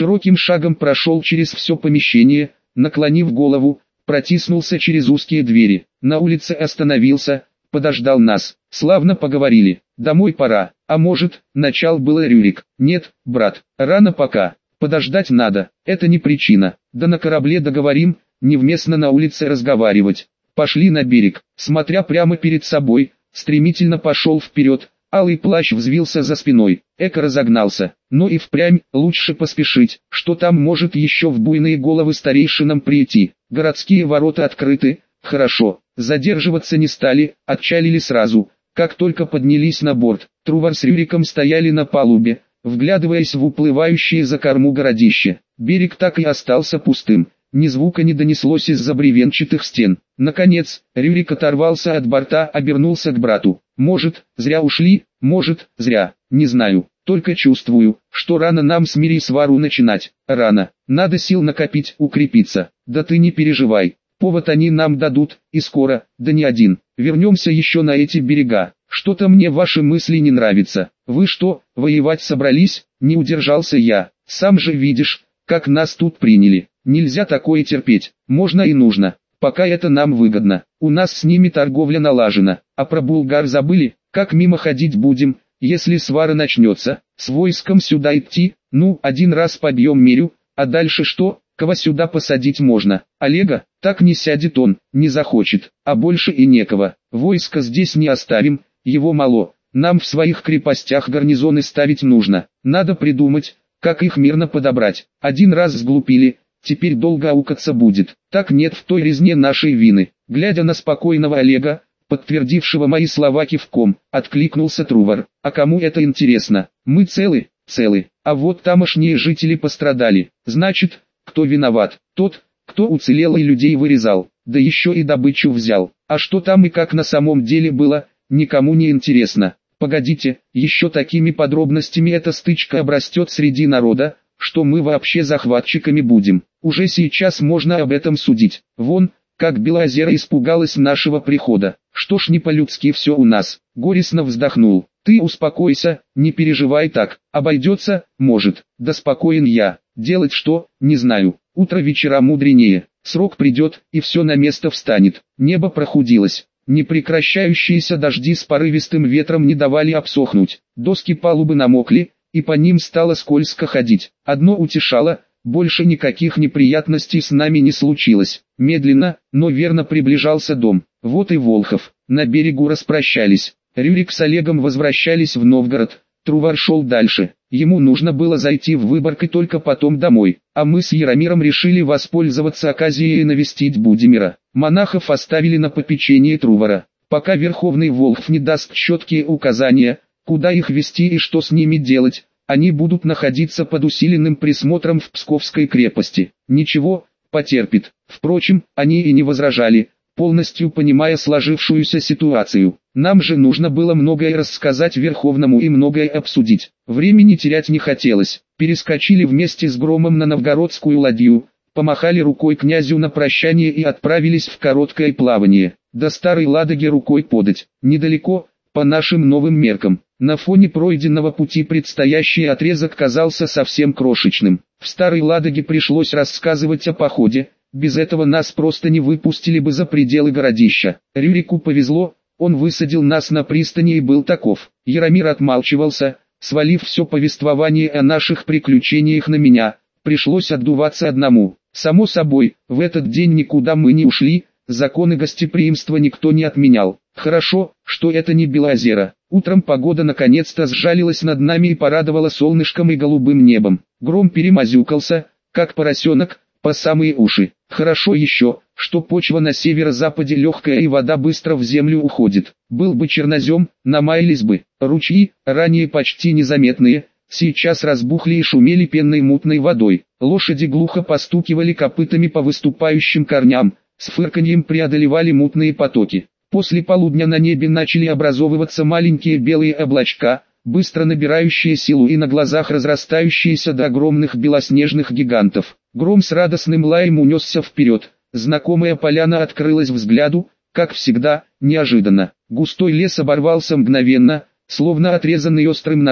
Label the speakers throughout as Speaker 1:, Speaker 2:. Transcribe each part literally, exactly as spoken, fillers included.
Speaker 1: широким шагом прошел через все помещение, наклонив голову, протиснулся через узкие двери, на улице остановился, подождал нас. Славно поговорили, домой пора. А может, начал было Рюрик. Нет, брат, рано пока, подождать надо, это не причина. Да на корабле договорим, невместно на улице разговаривать. Пошли на берег, смотря прямо перед собой, стремительно пошел вперед. Алый плащ взвился за спиной, эко разогнался, но и впрямь лучше поспешить, что там может еще в буйные головы старейшинам прийти. Городские ворота открыты, хорошо, задерживаться не стали, отчалили сразу, как только поднялись на борт. Трувор с Рюриком стояли на палубе, вглядываясь в уплывающее за корму городище. Берег так и остался пустым, ни звука не донеслось из-за бревенчатых стен. Наконец, Рюрик оторвался от борта, обернулся к брату. Может, зря ушли, может, зря, не знаю, только чувствую, что рано нам с Мири свару начинать, рано, надо сил накопить, укрепиться. Да ты не переживай, повод они нам дадут, и скоро, да не один. Вернемся еще на эти берега. Что-то мне ваши мысли не нравятся. Вы что, воевать собрались? Не удержался я. Сам же видишь, как нас тут приняли. Нельзя такое терпеть. Можно и нужно. Пока это нам выгодно. У нас с ними торговля налажена. А про булгар забыли? Как мимо ходить будем, если свара начнется? С войском сюда идти? Ну, один раз побьем Мирю, а дальше что? Кого сюда посадить можно? Олега? Так не сядет он, не захочет, а больше и некого. Войска здесь не оставим, его мало. Нам в своих крепостях гарнизоны ставить нужно. Надо придумать, как их мирно подобрать. Один раз сглупили, теперь долго аукаться будет. Так нет в той резне нашей вины. Глядя на спокойного Олега, подтвердившего мои слова кивком, откликнулся Трувор. А кому это интересно? Мы целы, целы. А вот тамошние жители пострадали. Значит, кто виноват? Тот, кто уцелел и людей вырезал, да еще и добычу взял. А что там и как на самом деле было, никому не интересно. Погодите, еще такими подробностями эта стычка обрастет среди народа, что мы вообще захватчиками будем. Уже сейчас можно об этом судить. Вон, как Белозера испугалась нашего прихода. Что ж не по-людски все у нас. Горестно вздохнул. Ты успокойся, не переживай так. Обойдется, может. Да спокоен я. Делать что, не знаю. Утро вечера мудренее. Срок придет, и все на место встанет. Небо прохудилось. Непрекращающиеся дожди с порывистым ветром не давали обсохнуть. Доски палубы намокли, и по ним стало скользко ходить. Одно утешало, больше никаких неприятностей с нами не случилось. Медленно, но верно приближался дом. Вот и Волхов. На берегу распрощались. Рюрик с Олегом возвращались в Новгород. Трувор шел дальше. Ему нужно было зайти в Выборг и только потом домой. А мы с Яромиром решили воспользоваться оказией и навестить Будимира. Монахов оставили на попечение Трувора. Пока Верховный Волхв не даст четкие указания, куда их вести и что с ними делать, они будут находиться под усиленным присмотром в Псковской крепости. Ничего, потерпит. Впрочем, они и не возражали, полностью понимая сложившуюся ситуацию. Нам же нужно было многое рассказать Верховному и многое обсудить. Времени терять не хотелось. Перескочили вместе с Громом на новгородскую ладью, помахали рукой князю на прощание и отправились в короткое плавание. До Старой Ладоги рукой подать. Недалеко, по нашим новым меркам. На фоне пройденного пути предстоящий отрезок казался совсем крошечным. В Старой Ладоге пришлось рассказывать о походе, без этого нас просто не выпустили бы за пределы городища. Рюрику повезло, он высадил нас на пристани и был таков. Яромир отмалчивался, свалив все повествование о наших приключениях на меня, пришлось отдуваться одному. Само собой, в этот день никуда мы не ушли, законы гостеприимства никто не отменял. Хорошо, что это не Белозера. Утром погода наконец-то сжалилась над нами и порадовала солнышком и голубым небом. Гром перемазюкался, как поросенок, по самые уши. Хорошо еще, что почва на северо-западе легкая и вода быстро в землю уходит. Был бы чернозем, намаялись бы. Ручьи, ранее почти незаметные, сейчас разбухли и шумели пенной мутной водой. Лошади глухо постукивали копытами по выступающим корням, с фырканьем преодолевали мутные потоки. После полудня на небе начали образовываться маленькие белые облачка, быстро набирающие силу и на глазах разрастающиеся до огромных белоснежных гигантов. Гром с радостным лаем унесся вперед. Знакомая поляна открылась взгляду, как всегда, неожиданно. Густой лес оборвался мгновенно, словно отрезанный острым ножом,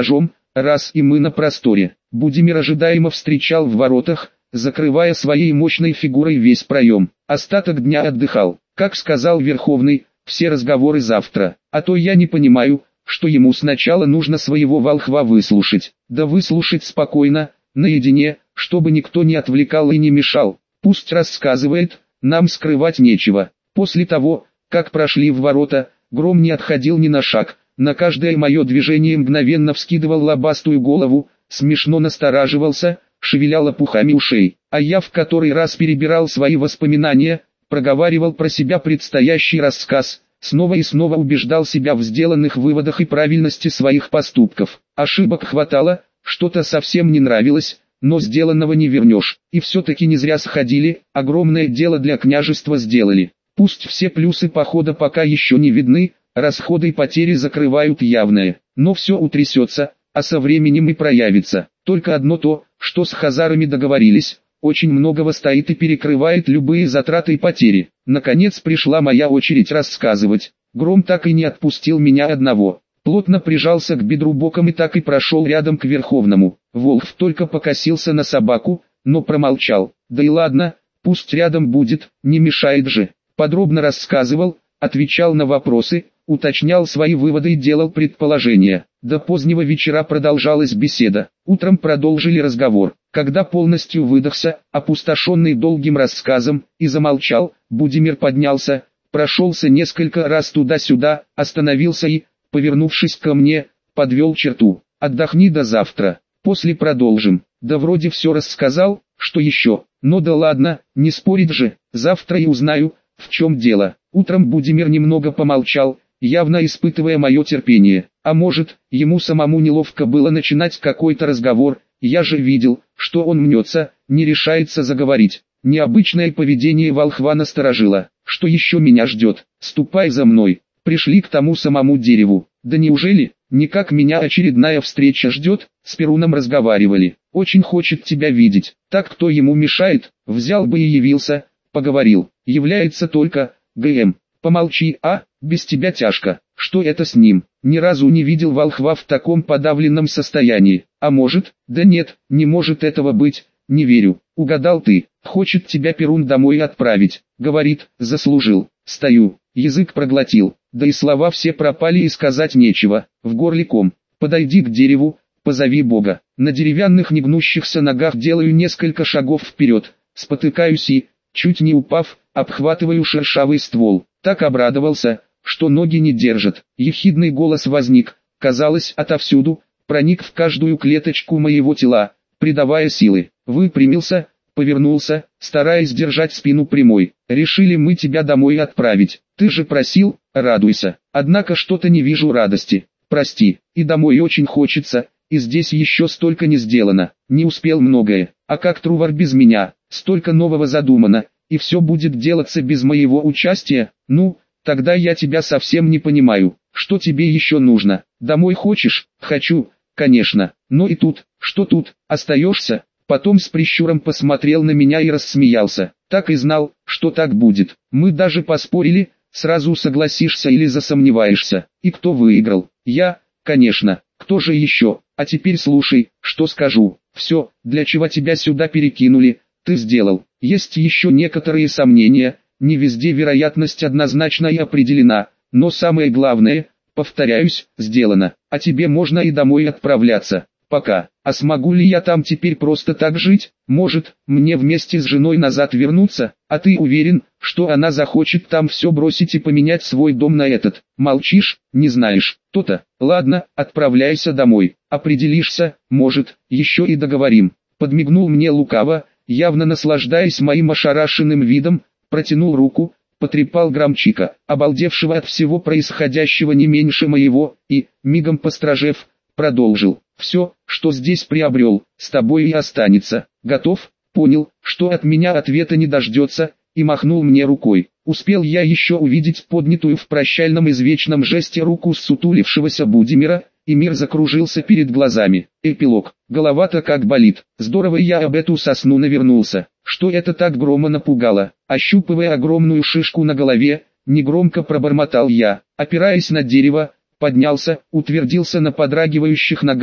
Speaker 1: раз и мы на просторе. Будимир ожидаемо встречал в воротах, закрывая своей мощной фигурой весь проем. Остаток дня отдыхал. Как сказал Верховный, все разговоры завтра. А то я не понимаю, что ему сначала нужно своего волхва выслушать. Да выслушать спокойно, наедине, чтобы никто не отвлекал и не мешал. Пусть рассказывает, нам скрывать нечего. После того, как прошли в ворота, Гром не отходил ни на шаг. На каждое мое движение мгновенно вскидывал лобастую голову, смешно настораживался, шевеля лопухами ушей. А я в который раз перебирал свои воспоминания, проговаривал про себя предстоящий рассказ, снова и снова убеждал себя в сделанных выводах и правильности своих поступков. Ошибок хватало, что-то совсем не нравилось, но сделанного не вернешь. И все-таки не зря сходили, огромное дело для княжества сделали. Пусть все плюсы похода пока еще не видны, расходы и потери закрывают явное, но все утрясется, а со временем и проявится. Только одно то, что с хазарами договорились, очень многого стоит и перекрывает любые затраты и потери. Наконец пришла моя очередь рассказывать. Гром так и не отпустил меня одного. Плотно прижался к бедру боком и так и прошел рядом к Верховному. Волхв только покосился на собаку, но промолчал. Да и ладно, пусть рядом будет, не мешает же. Подробно рассказывал, отвечал на вопросы, уточнял свои выводы и делал предположения. До позднего вечера продолжалась беседа. Утром продолжили разговор. Когда полностью выдохся, опустошенный долгим рассказом, и замолчал, Будимир поднялся, прошелся несколько раз туда-сюда, остановился и, повернувшись ко мне, подвел черту. «Отдохни до завтра, после продолжим». Да вроде все рассказал, что еще, но да ладно, не спорить же, завтра и узнаю, в чем дело. Утром Будимир немного помолчал, явно испытывая мое терпение. А может, ему самому неловко было начинать какой-то разговор, я же видел, что он мнется, не решается заговорить. Необычное поведение волхва насторожило. Что еще меня ждет? Ступай за мной. Пришли к тому самому дереву. Да неужели, никак меня очередная встреча ждет? С Перуном разговаривали. Очень хочет тебя видеть. Так кто ему мешает? Взял бы и явился, поговорил. Является только, ГМ. Помолчи, а, без тебя тяжко. Что это с ним? Ни разу не видел волхва в таком подавленном состоянии. А может, да нет, не может этого быть, не верю. Угадал ты, хочет тебя Перун домой отправить. Говорит, заслужил. Стою, язык проглотил. Да и слова все пропали и сказать нечего. В горле ком. Подойди к дереву, позови Бога. На деревянных негнущихся ногах делаю несколько шагов вперед. Спотыкаюсь и, чуть не упав, обхватываю шершавый ствол. Так обрадовался, что ноги не держат. Ехидный голос возник, казалось, отовсюду, проник в каждую клеточку моего тела, придавая силы. Выпрямился, повернулся, стараясь держать спину прямой. Решили мы тебя домой отправить. Ты же просил, радуйся. Однако что-то не вижу радости. Прости, и домой очень хочется, и здесь еще столько не сделано. Не успел многое. А как Трувор без меня? Столько нового задумано, и все будет делаться без моего участия? Ну, тогда я тебя совсем не понимаю. Что тебе еще нужно? Домой хочешь? Хочу, конечно. Но и тут, что тут, остаешься? Потом с прищуром посмотрел на меня и рассмеялся. Так и знал, что так будет. Мы даже поспорили, сразу согласишься или засомневаешься. И кто выиграл? Я, конечно. Кто же еще? А теперь слушай, что скажу. Все, для чего тебя сюда перекинули, ты сделал. Есть еще некоторые сомнения, не везде вероятность однозначно и определена, но самое главное, повторяюсь, сделано. А тебе можно и домой отправляться. Пока. А смогу ли я там теперь просто так жить? Может, мне вместе с женой назад вернуться? А ты уверен, что она захочет там все бросить и поменять свой дом на этот? Молчишь, не знаешь. То-то. Ладно, отправляйся домой. Определишься, может, еще и договорим. Подмигнул мне лукаво, явно наслаждаясь моим ошарашенным видом, протянул руку, потрепал громчика, обалдевшего от всего происходящего не меньше моего, и, мигом постражев, продолжил. Все, что здесь приобрел, с тобой и останется. Готов? Понял, что от меня ответа не дождется, и махнул мне рукой. Успел я еще увидеть поднятую в прощальном извечном жесте руку ссутулившегося Будимира, и мир закружился перед глазами. Эпилог. Голова-то как болит. Здорово я об эту сосну навернулся. Что это так Грома напугало? Ощупывая огромную шишку на голове, негромко пробормотал я, опираясь на дерево, поднялся, утвердился на подрагивающих ногах,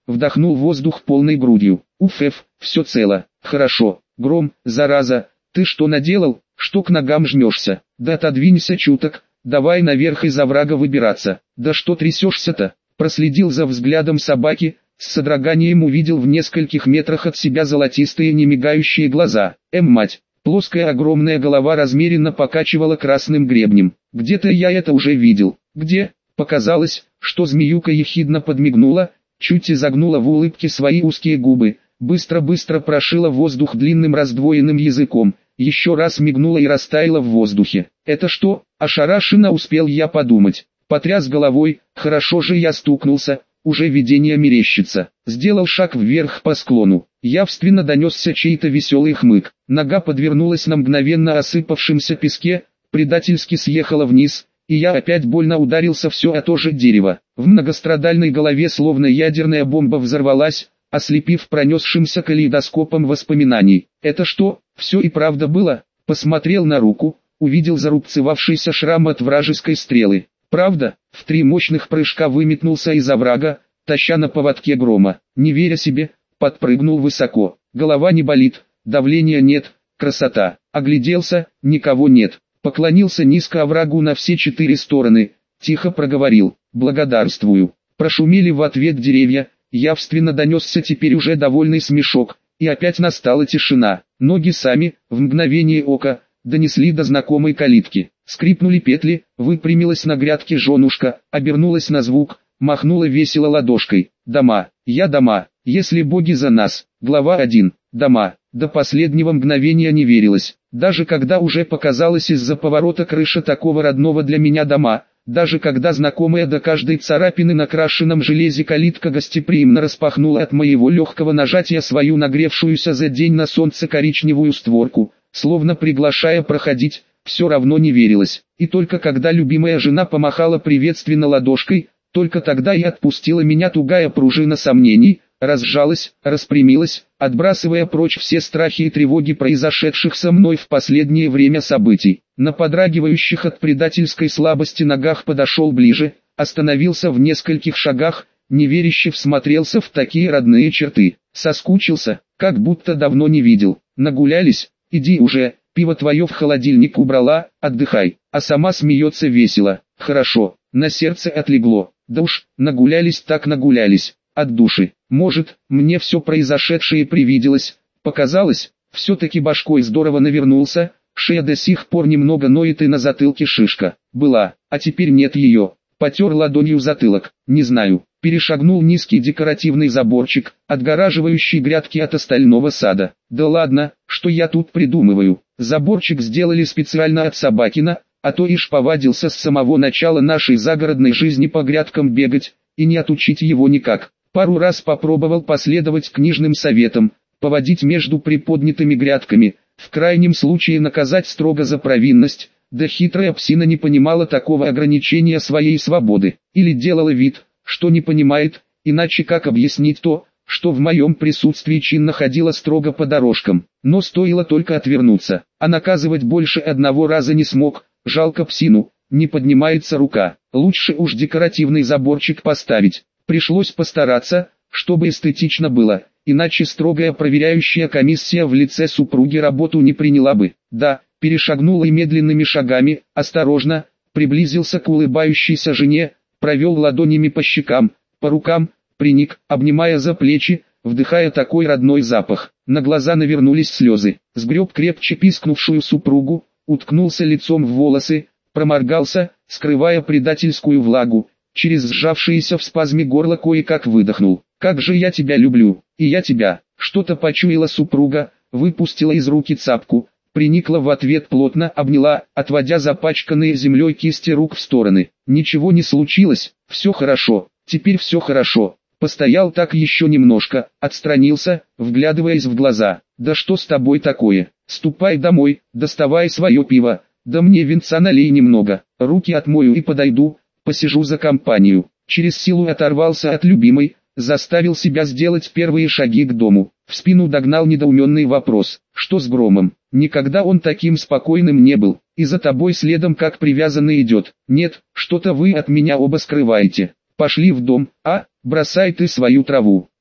Speaker 1: вдохнул воздух полной грудью. Уф, эф, все цело, хорошо. Гром, зараза, ты что наделал, что к ногам жмешься? Да отодвинься чуток, давай наверх из оврага выбираться. Да что трясешься-то? Проследил за взглядом собаки, с содроганием увидел в нескольких метрах от себя золотистые немигающие глаза. Эм, мать! Плоская огромная голова размеренно покачивала красным гребнем. Где-то я это уже видел. Где? Показалось, что змеюка ехидно подмигнула, чуть изогнула в улыбке свои узкие губы, быстро-быстро прошила воздух длинным раздвоенным языком, еще раз мигнула и растаяла в воздухе. Это что? Ошарашенно успел я подумать. Потряс головой, хорошо же я стукнулся, уже видение мерещится. Сделал шаг вверх по склону. Явственно донесся чей-то веселый хмык. Нога подвернулась на мгновенно осыпавшемся песке, предательски съехала вниз, и я опять больно ударился все о то же дерево. В многострадальной голове словно ядерная бомба взорвалась, ослепив пронесшимся калейдоскопом воспоминаний. Это что, все и правда было? Посмотрел на руку, увидел зарубцевавшийся шрам от вражеской стрелы. Правда, в три мощных прыжка выметнулся из оврага, таща на поводке Грома. Не веря себе, подпрыгнул высоко. Голова не болит, давления нет, красота. Огляделся, никого нет. Поклонился низко оврагу на все четыре стороны, тихо проговорил: благодарствую. Прошумели в ответ деревья, явственно донесся теперь уже довольный смешок, и опять настала тишина. Ноги сами, в мгновение ока, донесли до знакомой калитки. Скрипнули петли, выпрямилась на грядке женушка, обернулась на звук, махнула весело ладошкой. Дома, я дома, если боги за нас. Глава один. Дома. До последнего мгновения не верилось. Даже когда уже показалась из-за поворота крыша такого родного для меня дома, даже когда знакомая до каждой царапины на крашеном железе калитка гостеприимно распахнула от моего легкого нажатия свою нагревшуюся за день на солнце коричневую створку, словно приглашая проходить, все равно не верилось. И только когда любимая жена помахала приветственно ладошкой, только тогда и отпустила меня тугая пружина сомнений, разжалась, распрямилась, отбрасывая прочь все страхи и тревоги произошедших со мной в последнее время событий. На подрагивающих от предательской слабости ногах подошел ближе, остановился в нескольких шагах, неверяще всмотрелся в такие родные черты. Соскучился, как будто давно не видел. Нагулялись? Иди уже, пиво твое в холодильник убрала, отдыхай. А сама смеется весело. Хорошо, на сердце отлегло. Да уж, нагулялись так нагулялись. От души. Может, мне все произошедшее привиделось, показалось, все-таки башкой здорово навернулся, шея до сих пор немного ноет и на затылке шишка. Была, а теперь нет ее. Потер ладонью затылок, не знаю. Перешагнул низкий декоративный заборчик, отгораживающий грядки от остального сада. Да ладно, что я тут придумываю. Заборчик сделали специально от Собакина, а то ишь повадился с самого начала нашей загородной жизни по грядкам бегать, и не отучить его никак. Пару раз попробовал последовать книжным советам, поводить между приподнятыми грядками, в крайнем случае наказать строго за провинность, да хитрая псина не понимала такого ограничения своей свободы, или делала вид, что не понимает, иначе как объяснить то, что в моем присутствии чинно ходила строго по дорожкам. Но стоило только отвернуться, а наказывать больше одного раза не смог, жалко псину, не поднимается рука, лучше уж декоративный заборчик поставить. Пришлось постараться, чтобы эстетично было, иначе строгая проверяющая комиссия в лице супруги работу не приняла бы. Да, перешагнул и медленными шагами, осторожно, приблизился к улыбающейся жене, провел ладонями по щекам, по рукам, приник, обнимая за плечи, вдыхая такой родной запах. На глаза навернулись слезы, сгреб крепче пискнувшую супругу, уткнулся лицом в волосы, проморгался, скрывая предательскую влагу. Через сжавшееся в спазме горло кое-как выдохнул. «Как же я тебя люблю, и я тебя!» Что-то почуяла супруга, выпустила из руки цапку, приникла в ответ плотно, обняла, отводя запачканные землей кисти рук в стороны. «Ничего не случилось, все хорошо, теперь все хорошо». Постоял так еще немножко, отстранился, вглядываясь в глаза. «Да что с тобой такое? Ступай домой, доставай свое пиво, да мне винца налей немного, руки отмою и подойду». Посижу за компанию. Через силу оторвался от любимой, заставил себя сделать первые шаги к дому. В спину догнал недоуменный вопрос: что с Громом? Никогда он таким спокойным не был. И за тобой следом как привязанный идет. Нет, что-то вы от меня оба скрываете. Пошли в дом, а, бросай ты свою траву.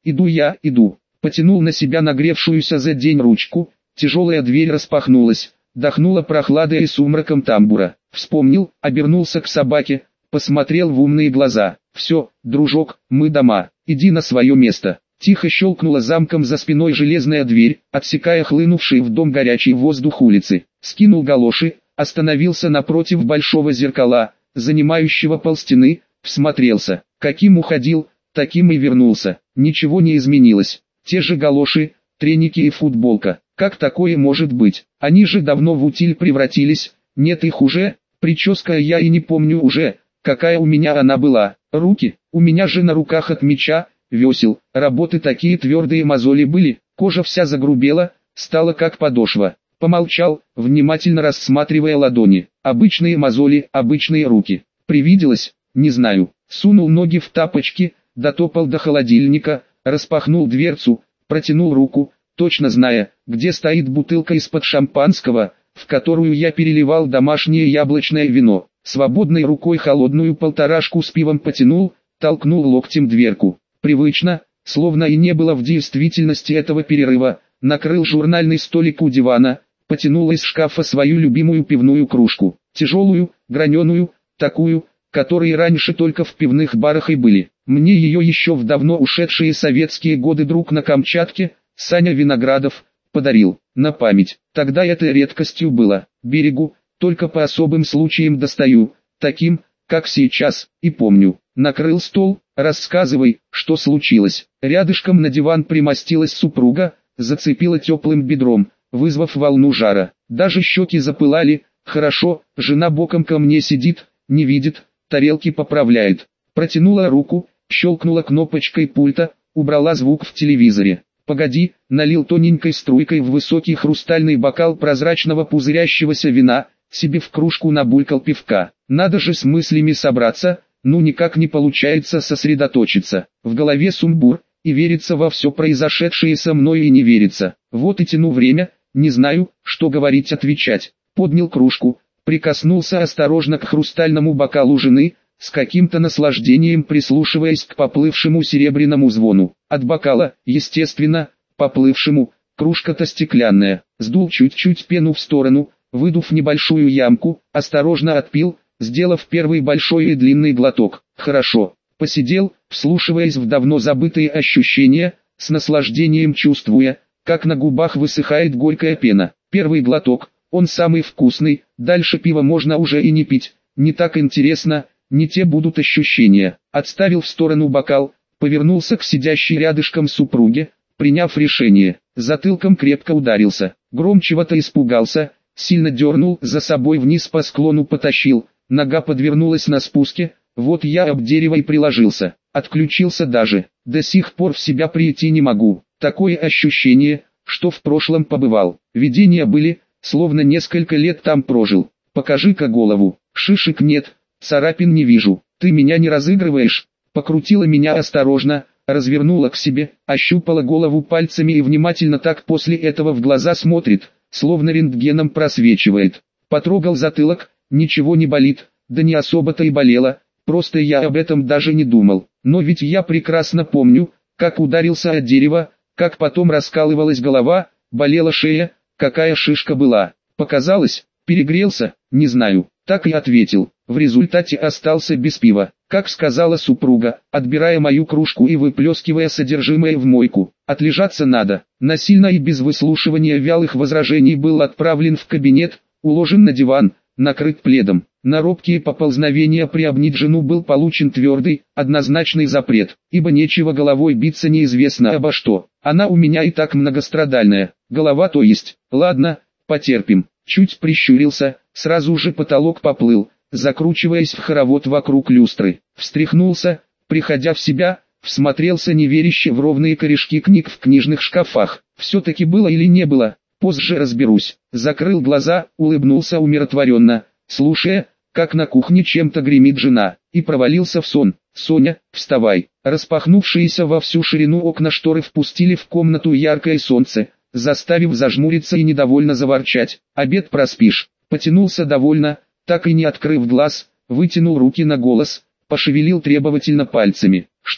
Speaker 1: Иду я, иду. Потянул на себя нагревшуюся за день ручку, тяжелая дверь распахнулась, дохнула прохладой и сумраком тамбура. Вспомнил, обернулся к собаке, посмотрел в умные глаза. «Все, дружок, мы дома, иди на свое место». Тихо щелкнула замком за спиной железная дверь, отсекая хлынувший в дом горячий воздух улицы. Скинул галоши, остановился напротив большого зеркала, занимающего полстены, всмотрелся. Каким уходил, таким и вернулся. Ничего не изменилось. Те же галоши, треники и футболка. Как такое может быть? Они же давно в утиль превратились. Нет их уже. Прическа я и не помню уже, какая у меня она была. Руки, у меня же на руках от меча, весел, работы такие твердые мозоли были, кожа вся загрубела, стала как подошва. Помолчал, внимательно рассматривая ладони. Обычные мозоли, обычные руки. Привиделось? Не знаю. Сунул ноги в тапочки, дотопал до холодильника, распахнул дверцу, протянул руку, точно зная, где стоит бутылка из-под шампанского, в которую я переливал домашнее яблочное вино. Свободной рукой холодную полторашку с пивом потянул, толкнул локтем дверку. Привычно, словно и не было в действительности этого перерыва, накрыл журнальный столик у дивана, потянул из шкафа свою любимую пивную кружку. Тяжелую, граненую, такую, которые раньше только в пивных барах и были. Мне ее еще в давно ушедшие советские годы друг на Камчатке, Саня Виноградов, подарил, на память. Тогда это редкостью было. Берегу, только по особым случаям достаю, таким, как сейчас, и помню. Накрыл стол, рассказывай, что случилось. Рядышком на диван примостилась супруга, зацепила теплым бедром, вызвав волну жара. Даже щеки запылали. Хорошо, жена боком ко мне сидит, не видит, тарелки поправляет. Протянула руку, щелкнула кнопочкой пульта, убрала звук в телевизоре. Погоди, налил тоненькой струйкой в высокий хрустальный бокал прозрачного пузырящегося вина, себе в кружку набулькал пивка. Надо же с мыслями собраться, ну никак не получается сосредоточиться. В голове сумбур, и верится во все произошедшее со мной и не верится. Вот и тяну время, не знаю, что говорить отвечать. Поднял кружку, прикоснулся осторожно к хрустальному бокалу жены, с каким-то наслаждением прислушиваясь к поплывшему серебряному звону. От бокала, естественно, поплывшему, кружка-то стеклянная. Сдул чуть-чуть пену в сторону, выдув небольшую ямку, осторожно отпил, сделав первый большой и длинный глоток. Хорошо. Посидел, вслушиваясь в давно забытые ощущения, с наслаждением чувствуя, как на губах высыхает горькая пена. Первый глоток, он самый вкусный, дальше пива можно уже и не пить, не так интересно, не те будут ощущения. Отставил в сторону бокал, повернулся к сидящей рядышком супруге, приняв решение. Затылком крепко ударился, громчего-то испугался, сильно дернул, за собой вниз по склону потащил, нога подвернулась на спуске, вот я об дерево и приложился, отключился даже, до сих пор в себя прийти не могу. Такое ощущение, что в прошлом побывал, видения были, словно несколько лет там прожил. Покажи-ка голову, шишек нет, царапин не вижу, ты меня не разыгрываешь. Покрутила меня осторожно, развернула к себе, ощупала голову пальцами и внимательно так после этого в глаза смотрит, словно рентгеном просвечивает. Потрогал затылок, ничего не болит, да не особо-то и болело, просто я об этом даже не думал. Но ведь я прекрасно помню, как ударился о дерево, как потом раскалывалась голова, болела шея, какая шишка была. Показалось, перегрелся, не знаю, так и ответил. В результате остался без пива, как сказала супруга, отбирая мою кружку и выплескивая содержимое в мойку. Отлежаться надо. Насильно и без выслушивания вялых возражений был отправлен в кабинет, уложен на диван, накрыт пледом. На робкие поползновения приобнять жену был получен твердый, однозначный запрет, ибо нечего головой биться неизвестно обо что. Она у меня и так многострадальная, голова то есть. Ладно, потерпим. Чуть прищурился, сразу же потолок поплыл, закручиваясь в хоровод вокруг люстры. Встряхнулся, приходя в себя, всмотрелся неверяще в ровные корешки книг в книжных шкафах. Все-таки было или не было, позже разберусь. Закрыл глаза, улыбнулся умиротворенно, слушая, как на кухне чем-то гремит жена, и провалился в сон. «Соня, вставай!» Распахнувшиеся во всю ширину окна шторы впустили в комнату яркое солнце, заставив зажмуриться и недовольно заворчать. «Обед проспишь!» Потянулся довольно, так и не открыв глаз, вытянул руки на голос, пошевелил требовательно пальцами. «Что?»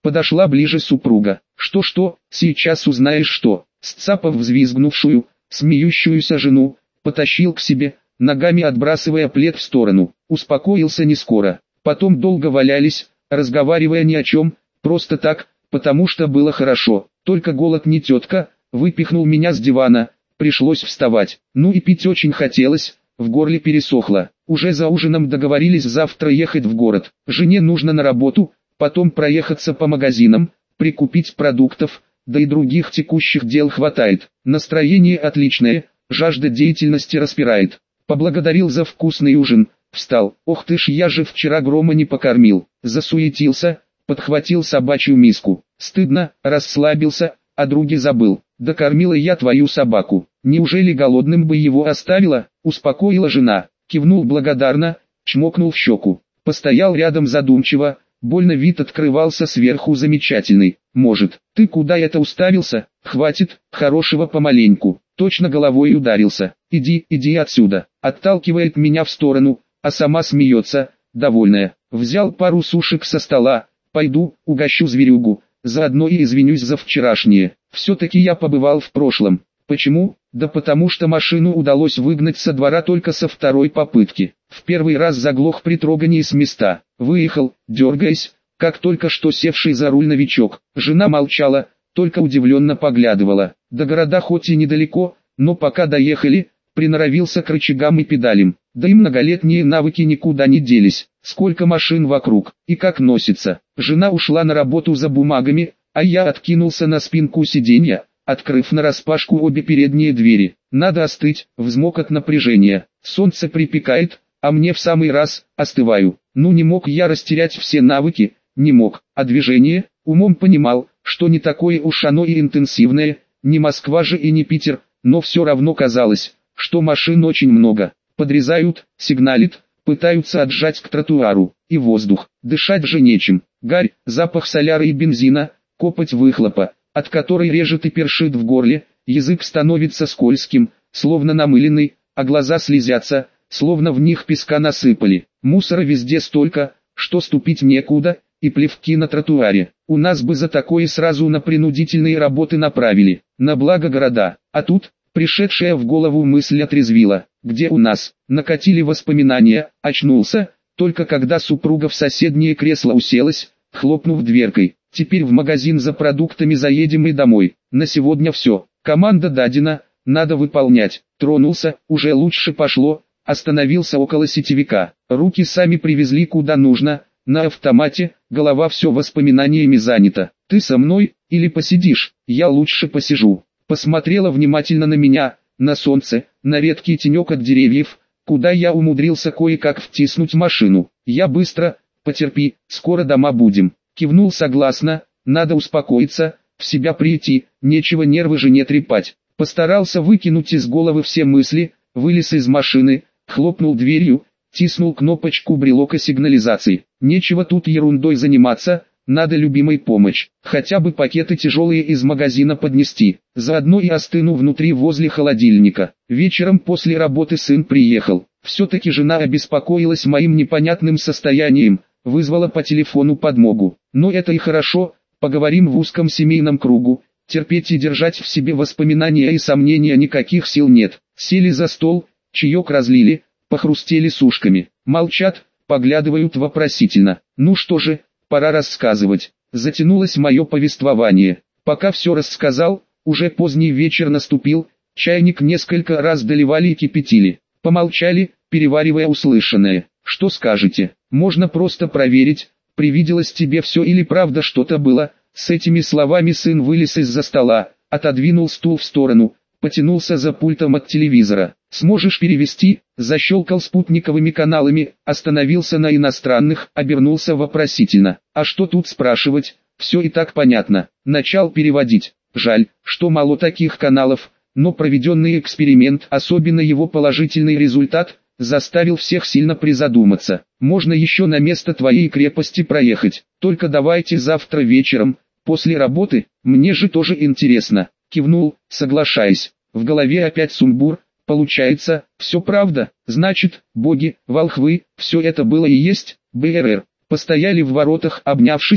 Speaker 1: Подошла ближе супруга. Что-что, сейчас узнаешь что. Сцапав взвизгнувшую, смеющуюся жену, потащил к себе, ногами отбрасывая плед в сторону. Успокоился не скоро. Потом долго валялись, разговаривая ни о чем, просто так, потому что было хорошо. Только голод не тетка, выпихнул меня с дивана, пришлось вставать. Ну и пить очень хотелось, в горле пересохло. Уже за ужином договорились завтра ехать в город. Жене нужно на работу, потом проехаться по магазинам, прикупить продуктов, да и других текущих дел хватает. Настроение отличное, жажда деятельности распирает. Поблагодарил за вкусный ужин, встал. Ох ты ж, я же вчера грома не покормил. Засуетился, подхватил собачью миску. Стыдно, расслабился, о друге забыл. Докормила я твою собаку. Неужели голодным бы его оставила? Успокоила жена. Кивнул благодарно, чмокнул в щеку. Постоял рядом задумчиво, больно вид открывался сверху замечательный. Может, ты куда это уставился? Хватит, хорошего помаленьку. Точно головой ударился. Иди, иди отсюда. Отталкивает меня в сторону, а сама смеется, довольная. Взял пару сушек со стола. Пойду, угощу зверюгу. Заодно и извинюсь за вчерашнее. Все-таки я побывал в прошлом. Почему? Да потому что машину удалось выгнать со двора только со второй попытки. В первый раз заглох при трогании с места. Выехал, дергаясь, как только что севший за руль новичок. Жена молчала, только удивленно поглядывала. До города хоть и недалеко, но пока доехали, приноровился к рычагам и педалям. Да и многолетние навыки никуда не делись. Сколько машин вокруг, и как носится. Жена ушла на работу за бумагами, а я откинулся на спинку сиденья, открыв нараспашку обе передние двери. Надо остыть, взмок от напряжения. Солнце припекает, а мне в самый раз, остываю. Ну не мог я растерять все навыки, не мог. А движение, умом понимал, что не такое уж оно и интенсивное, не Москва же и не Питер, но все равно казалось, что машин очень много. Подрезают, сигналит, пытаются отжать к тротуару, и воздух, дышать же нечем. Гарь, запах соляра и бензина, копоть выхлопа, от которой режет и першит в горле, язык становится скользким, словно намыленный, а глаза слезятся, словно в них песка насыпали. Мусора везде столько, что ступить некуда, и плевки на тротуаре. У нас бы за такое сразу на принудительные работы направили, на благо города. А тут, пришедшая в голову мысль отрезвила. Где у нас? Накатили воспоминания, очнулся, только когда супруга в соседнее кресло уселась, хлопнув дверкой. Теперь в магазин за продуктами заедем и домой. На сегодня все. Команда дадена, надо выполнять. Тронулся, уже лучше пошло, остановился около сетевика. Руки сами привезли куда нужно, на автомате, голова все воспоминаниями занята. Ты со мной, или посидишь? Я лучше посижу. Посмотрела внимательно на меня, на солнце, на редкий тенек от деревьев, куда я умудрился кое-как втиснуть машину. Я быстро, потерпи, скоро дома будем. Кивнул согласно, надо успокоиться, в себя прийти, нечего нервы жене трепать. Постарался выкинуть из головы все мысли, вылез из машины, хлопнул дверью, тиснул кнопочку брелока сигнализации. Нечего тут ерундой заниматься, надо любимой помощь. Хотя бы пакеты тяжелые из магазина поднести. Заодно и остыну внутри возле холодильника. Вечером после работы сын приехал. Все-таки жена обеспокоилась моим непонятным состоянием, вызвала по телефону подмогу. Но это и хорошо, поговорим в узком семейном кругу. Терпеть и держать в себе воспоминания и сомнения никаких сил нет. Сели за стол, чаек разлили, похрустели сушками. Молчат, поглядывают вопросительно. Ну что же, пора рассказывать. Затянулось мое повествование. Пока все рассказал, уже поздний вечер наступил, чайник несколько раз доливали и кипятили. Помолчали, переваривая услышанное. Что скажете? Можно просто проверить, привиделось тебе все или правда что-то было. С этими словами сын вылез из-за стола, отодвинул стул в сторону, потянулся за пультом от телевизора. «Сможешь перевести?» Защелкал спутниковыми каналами, остановился на иностранных, обернулся вопросительно. «А что тут спрашивать? Все и так понятно». Начал переводить. Жаль, что мало таких каналов, но проведенный эксперимент, особенно его положительный результат, заставил всех сильно призадуматься. Можно еще на место твоей крепости проехать, только давайте завтра вечером, после работы, мне же тоже интересно. Кивнул, соглашаясь. В голове опять сумбур. Получается, все правда, значит, боги, волхвы, все это было и есть. БРР. Постояли в воротах, обнявшись,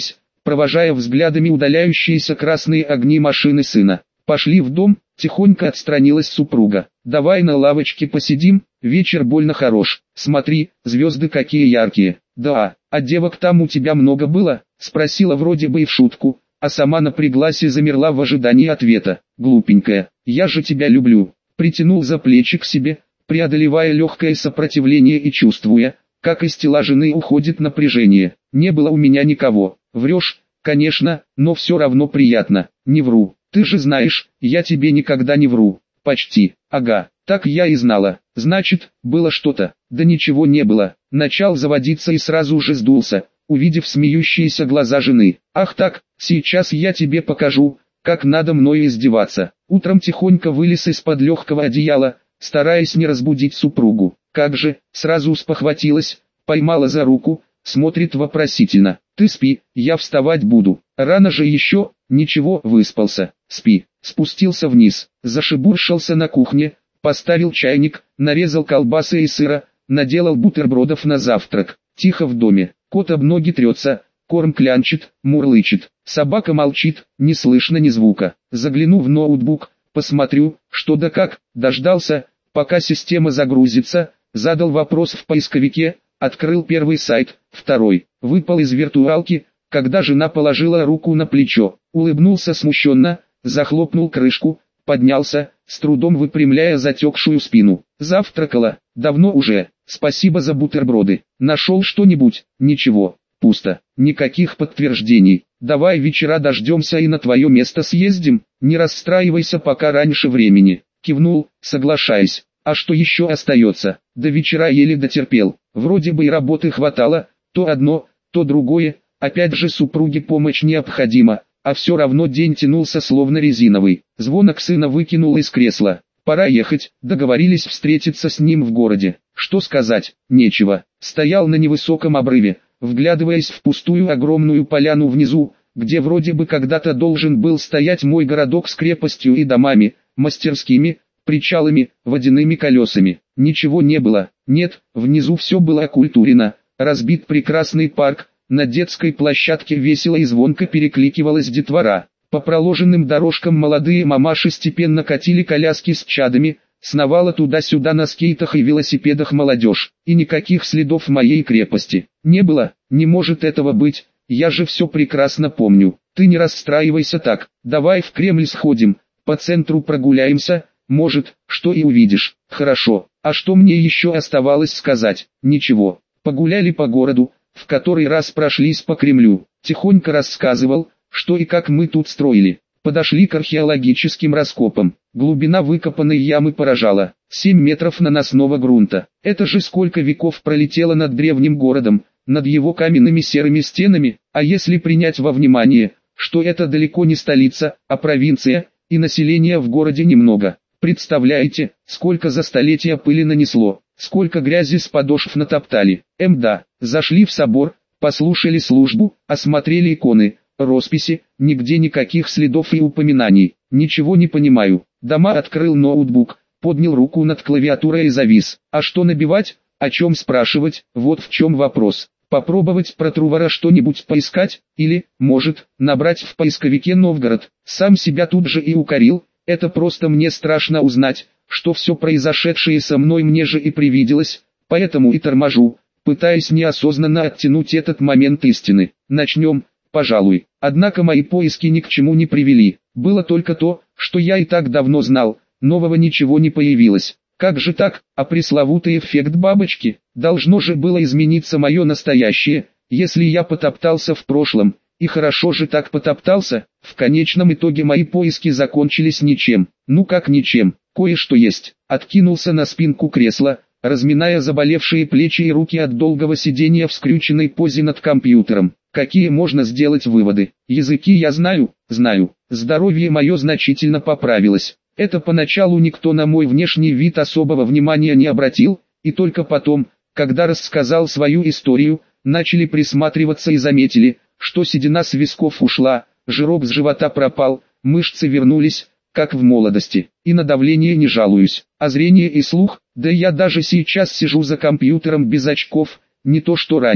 Speaker 1: провожая взглядами удаляющиеся красные огни машины сына. «Пошли в дом», — тихонько отстранилась супруга. «Давай на лавочке посидим, вечер больно хорош. Смотри, звезды какие яркие». «Да, а девок там у тебя много было?» — спросила вроде бы и в шутку, а сама напряглась и замерла в ожидании ответа. «Глупенькая, я же тебя люблю». Притянул за плечи к себе, преодолевая легкое сопротивление и чувствуя, как из тела жены уходит напряжение. «Не было у меня никого». «Врешь, конечно, но все равно приятно». «Не вру, ты же знаешь, я тебе никогда не вру». «Почти, ага, так я и знала». «Значит, было что-то». «Да ничего не было». Начал заводиться и сразу же сдулся, увидев смеющиеся глаза жены. «Ах так, сейчас я тебе покажу, как надо мною издеваться». Утром тихонько вылез из-под легкого одеяла, стараясь не разбудить супругу. Как же, сразу спохватилась, поймала за руку, смотрит вопросительно. «Ты спи, я вставать буду. Рано же еще». «Ничего, выспался». «Спи». Спустился вниз, зашебуршился на кухне, поставил чайник, нарезал колбасы и сыра, наделал бутербродов на завтрак. Тихо в доме, кот об ноги трется, корм клянчит, мурлычет, собака молчит, не слышно ни звука. Загляну в ноутбук, посмотрю, что да как, дождался, пока система загрузится, задал вопрос в поисковике, открыл первый сайт, второй, выпал из виртуалки, когда жена положила руку на плечо, улыбнулся смущенно, захлопнул крышку, поднялся, с трудом выпрямляя затекшую спину. «Завтракала? Давно уже. Спасибо за бутерброды. Нашел что-нибудь?» «Ничего. Пусто. Никаких подтверждений. Давай вечера дождемся и на твое место съездим. Не расстраивайся пока раньше времени». Кивнул, соглашаясь. «А что еще остается?» До вечера еле дотерпел. Вроде бы и работы хватало, то одно, то другое. Опять же супруге помощь необходима. А все равно день тянулся словно резиновый. Звонок сына выкинул из кресла. Пора ехать, договорились встретиться с ним в городе. Что сказать, нечего. Стоял на невысоком обрыве, вглядываясь в пустую огромную поляну внизу, где вроде бы когда-то должен был стоять мой городок с крепостью и домами, мастерскими, причалами, водяными колесами. Ничего не было. Нет, внизу все было окультурено. Разбит прекрасный парк. На детской площадке весело и звонко перекликивалась детвора. По проложенным дорожкам молодые мамаши степенно катили коляски с чадами, сновала туда-сюда на скейтах и велосипедах молодежь. И никаких следов моей крепости не было, не может этого быть, я же все прекрасно помню. Ты не расстраивайся так, давай в Кремль сходим, по центру прогуляемся, может, что и увидишь. Хорошо, а что мне еще оставалось сказать? Ничего, погуляли по городу, в который раз прошлись по Кремлю, тихонько рассказывал, что и как мы тут строили. Подошли к археологическим раскопам. Глубина выкопанной ямы поражала. семь метров наносного грунта. Это же сколько веков пролетело над древним городом, над его каменными серыми стенами, а если принять во внимание, что это далеко не столица, а провинция, и населения в городе немного. Представляете, сколько за столетия пыли нанесло, сколько грязи с подошв натоптали. Мда, зашли в собор, послушали службу, осмотрели иконы, росписи, нигде никаких следов и упоминаний. Ничего не понимаю. Дома открыл ноутбук, поднял руку над клавиатурой и завис. А что набивать, о чем спрашивать, вот в чем вопрос. Попробовать про Трувора что-нибудь поискать, или, может, набрать в поисковике Новгород. Сам себя тут же и укорил. Это просто мне страшно узнать, что все произошедшее со мной мне же и привиделось, поэтому и торможу, пытаясь неосознанно оттянуть этот момент истины. Начнем, пожалуй. Однако мои поиски ни к чему не привели. Было только то, что я и так давно знал, нового ничего не появилось. Как же так, а пресловутый эффект бабочки? Должно же было измениться мое настоящее, если я потоптался в прошлом. И хорошо же так потоптался, в конечном итоге мои поиски закончились ничем. Ну как ничем, кое-что есть. Откинулся на спинку кресла, разминая заболевшие плечи и руки от долгого сидения в скрюченной позе над компьютером. Какие можно сделать выводы? Языки я знаю, знаю. Здоровье мое значительно поправилось. Это поначалу никто на мой внешний вид особого внимания не обратил, и только потом, когда рассказал свою историю, начали присматриваться и заметили, что седина с висков ушла, жирок с живота пропал, мышцы вернулись, как в молодости, и на давление не жалуюсь. А зрение и слух, да я даже сейчас сижу за компьютером без очков, не то что раньше.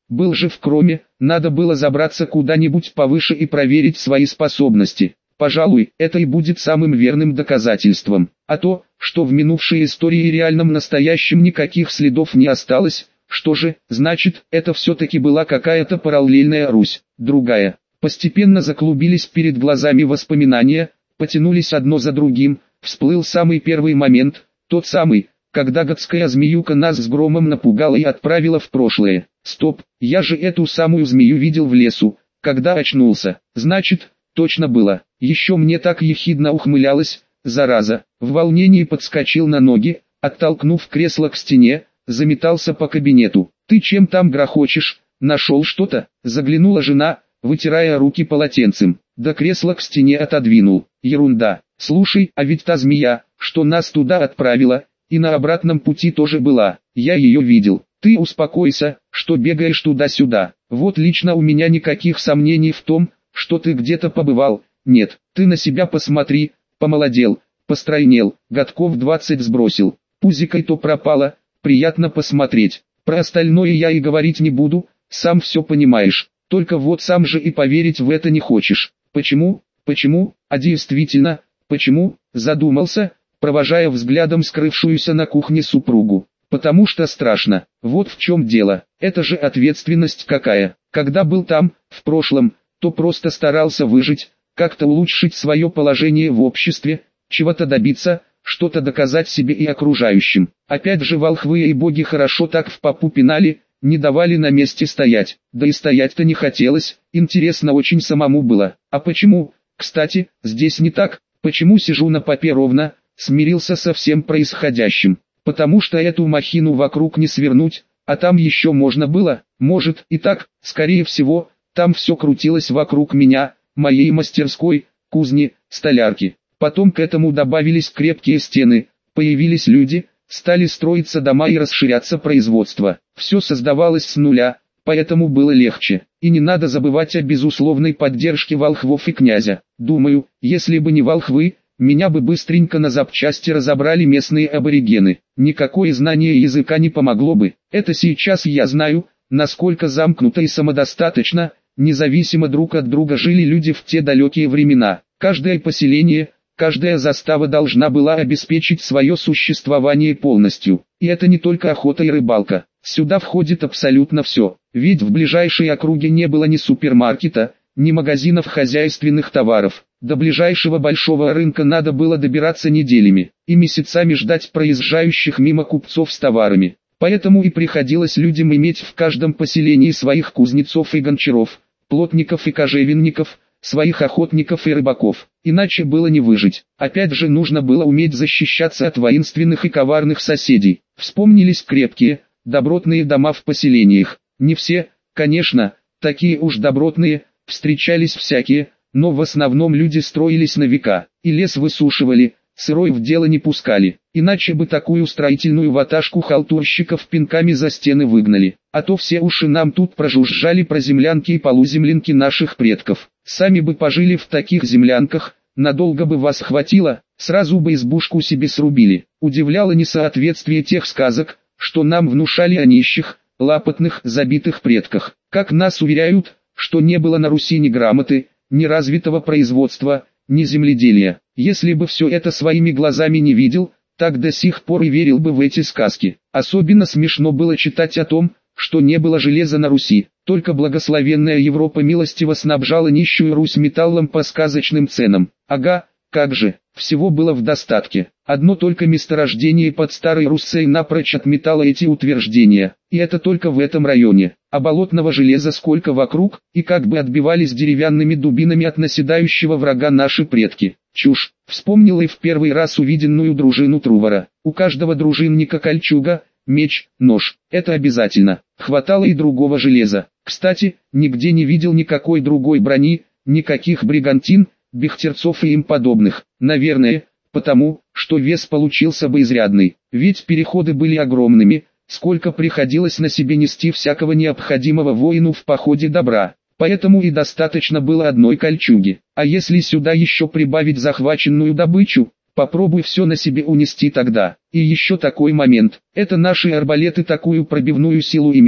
Speaker 1: Был же в Кроме, надо было забраться куда-нибудь повыше и проверить свои способности. Пожалуй, это и будет самым верным доказательством. А то, что в минувшей истории и реальном настоящем никаких следов не осталось, что же, значит, это все-таки была какая-то параллельная Русь, другая. Постепенно заклубились перед глазами воспоминания, потянулись одно за другим, всплыл самый первый момент, тот самый, когда гадская змеюка нас с громом напугала и отправила в прошлое. Стоп, я же эту самую змею видел в лесу, когда очнулся, значит, точно было. Еще мне так ехидно ухмылялась, зараза. В волнении подскочил на ноги, оттолкнув кресло к стене, заметался по кабинету. «Ты чем там грохочешь? Нашел что-то?» Заглянула жена, вытирая руки полотенцем. Да кресло к стене отодвинул. «Ерунда. Слушай, а ведь та змея, что нас туда отправила, и на обратном пути тоже была. Я ее видел. Ты успокойся, что бегаешь туда-сюда. Вот лично у меня никаких сомнений в том, что ты где-то побывал. Нет, ты на себя посмотри, помолодел, постройнел, годков двадцать сбросил, пузикой то пропало, приятно посмотреть. Про остальное я и говорить не буду, сам все понимаешь, только вот сам же и поверить в это не хочешь. Почему, почему, а действительно, почему, задумался, провожая взглядом скрывшуюся на кухне супругу. Потому что страшно, вот в чем дело, это же ответственность какая. Когда был там, в прошлом, то просто старался выжить, как-то улучшить свое положение в обществе, чего-то добиться, что-то доказать себе и окружающим. Опять же волхвы и боги хорошо так в попу пинали, не давали на месте стоять. Да и стоять-то не хотелось, интересно очень самому было. А почему, кстати, здесь не так, почему сижу на попе ровно, смирился со всем происходящим. Потому что эту махину вокруг не свернуть, а там еще можно было, может и так, скорее всего, там все крутилось вокруг меня, моей мастерской, кузни, столярки. Потом к этому добавились крепкие стены, появились люди, стали строиться дома и расширяться производство. Все создавалось с нуля, поэтому было легче. И не надо забывать о безусловной поддержке волхвов и князя. Думаю, если бы не волхвы, меня бы быстренько на запчасти разобрали местные аборигены. Никакое знание языка не помогло бы. Это сейчас я знаю, насколько замкнуто и самодостаточно, независимо друг от друга жили люди в те далекие времена. Каждое поселение, каждая застава должна была обеспечить свое существование полностью. И это не только охота и рыбалка. Сюда входит абсолютно все. Ведь в ближайшей округе не было ни супермаркета, ни магазинов хозяйственных товаров. До ближайшего большого рынка надо было добираться неделями и месяцами ждать проезжающих мимо купцов с товарами. Поэтому и приходилось людям иметь в каждом поселении своих кузнецов и гончаров, плотников и кожевенников, своих охотников и рыбаков. Иначе было не выжить. Опять же нужно было уметь защищаться от воинственных и коварных соседей. Вспомнились крепкие, добротные дома в поселениях. Не все, конечно, такие уж добротные, встречались всякие, но в основном люди строились на века, и лес высушивали, сырой в дело не пускали, иначе бы такую строительную ваташку халтурщиков пинками за стены выгнали, а то все уши нам тут прожужжали про землянки и полуземлянки наших предков. Сами бы пожили в таких землянках, надолго бы вас хватило, сразу бы избушку себе срубили. Удивляло несоответствие тех сказок, что нам внушали о нищих, лапотных, забитых предках. Как нас уверяют, что не было на Руси ни грамоты, ни развитого производства, ни земледелия. Если бы все это своими глазами не видел, так до сих пор и верил бы в эти сказки. Особенно смешно было читать о том, что не было железа на Руси, только благословенная Европа милостиво снабжала нищую Русь металлом по сказочным ценам. Ага, как же, всего было в достатке. Одно только месторождение под Старой Руссой напрочь отметало эти утверждения. И это только в этом районе. А болотного железа сколько вокруг, и как бы отбивались деревянными дубинами от наседающего врага наши предки. Чушь. Вспомнила и в первый раз увиденную дружину Трувора. У каждого дружинника кольчуга, меч, нож. Это обязательно. Хватало и другого железа. Кстати, нигде не видел никакой другой брони, никаких бригантин, бехтерцов и им подобных. Наверное, потому, что вес получился бы изрядный. Ведь переходы были огромными, сколько приходилось на себе нести всякого необходимого воину в походе добра. Поэтому и достаточно было одной кольчуги. А если сюда еще прибавить захваченную добычу, попробуй все на себе унести тогда. И еще такой момент. Это наши арбалеты такую пробивную силу имели,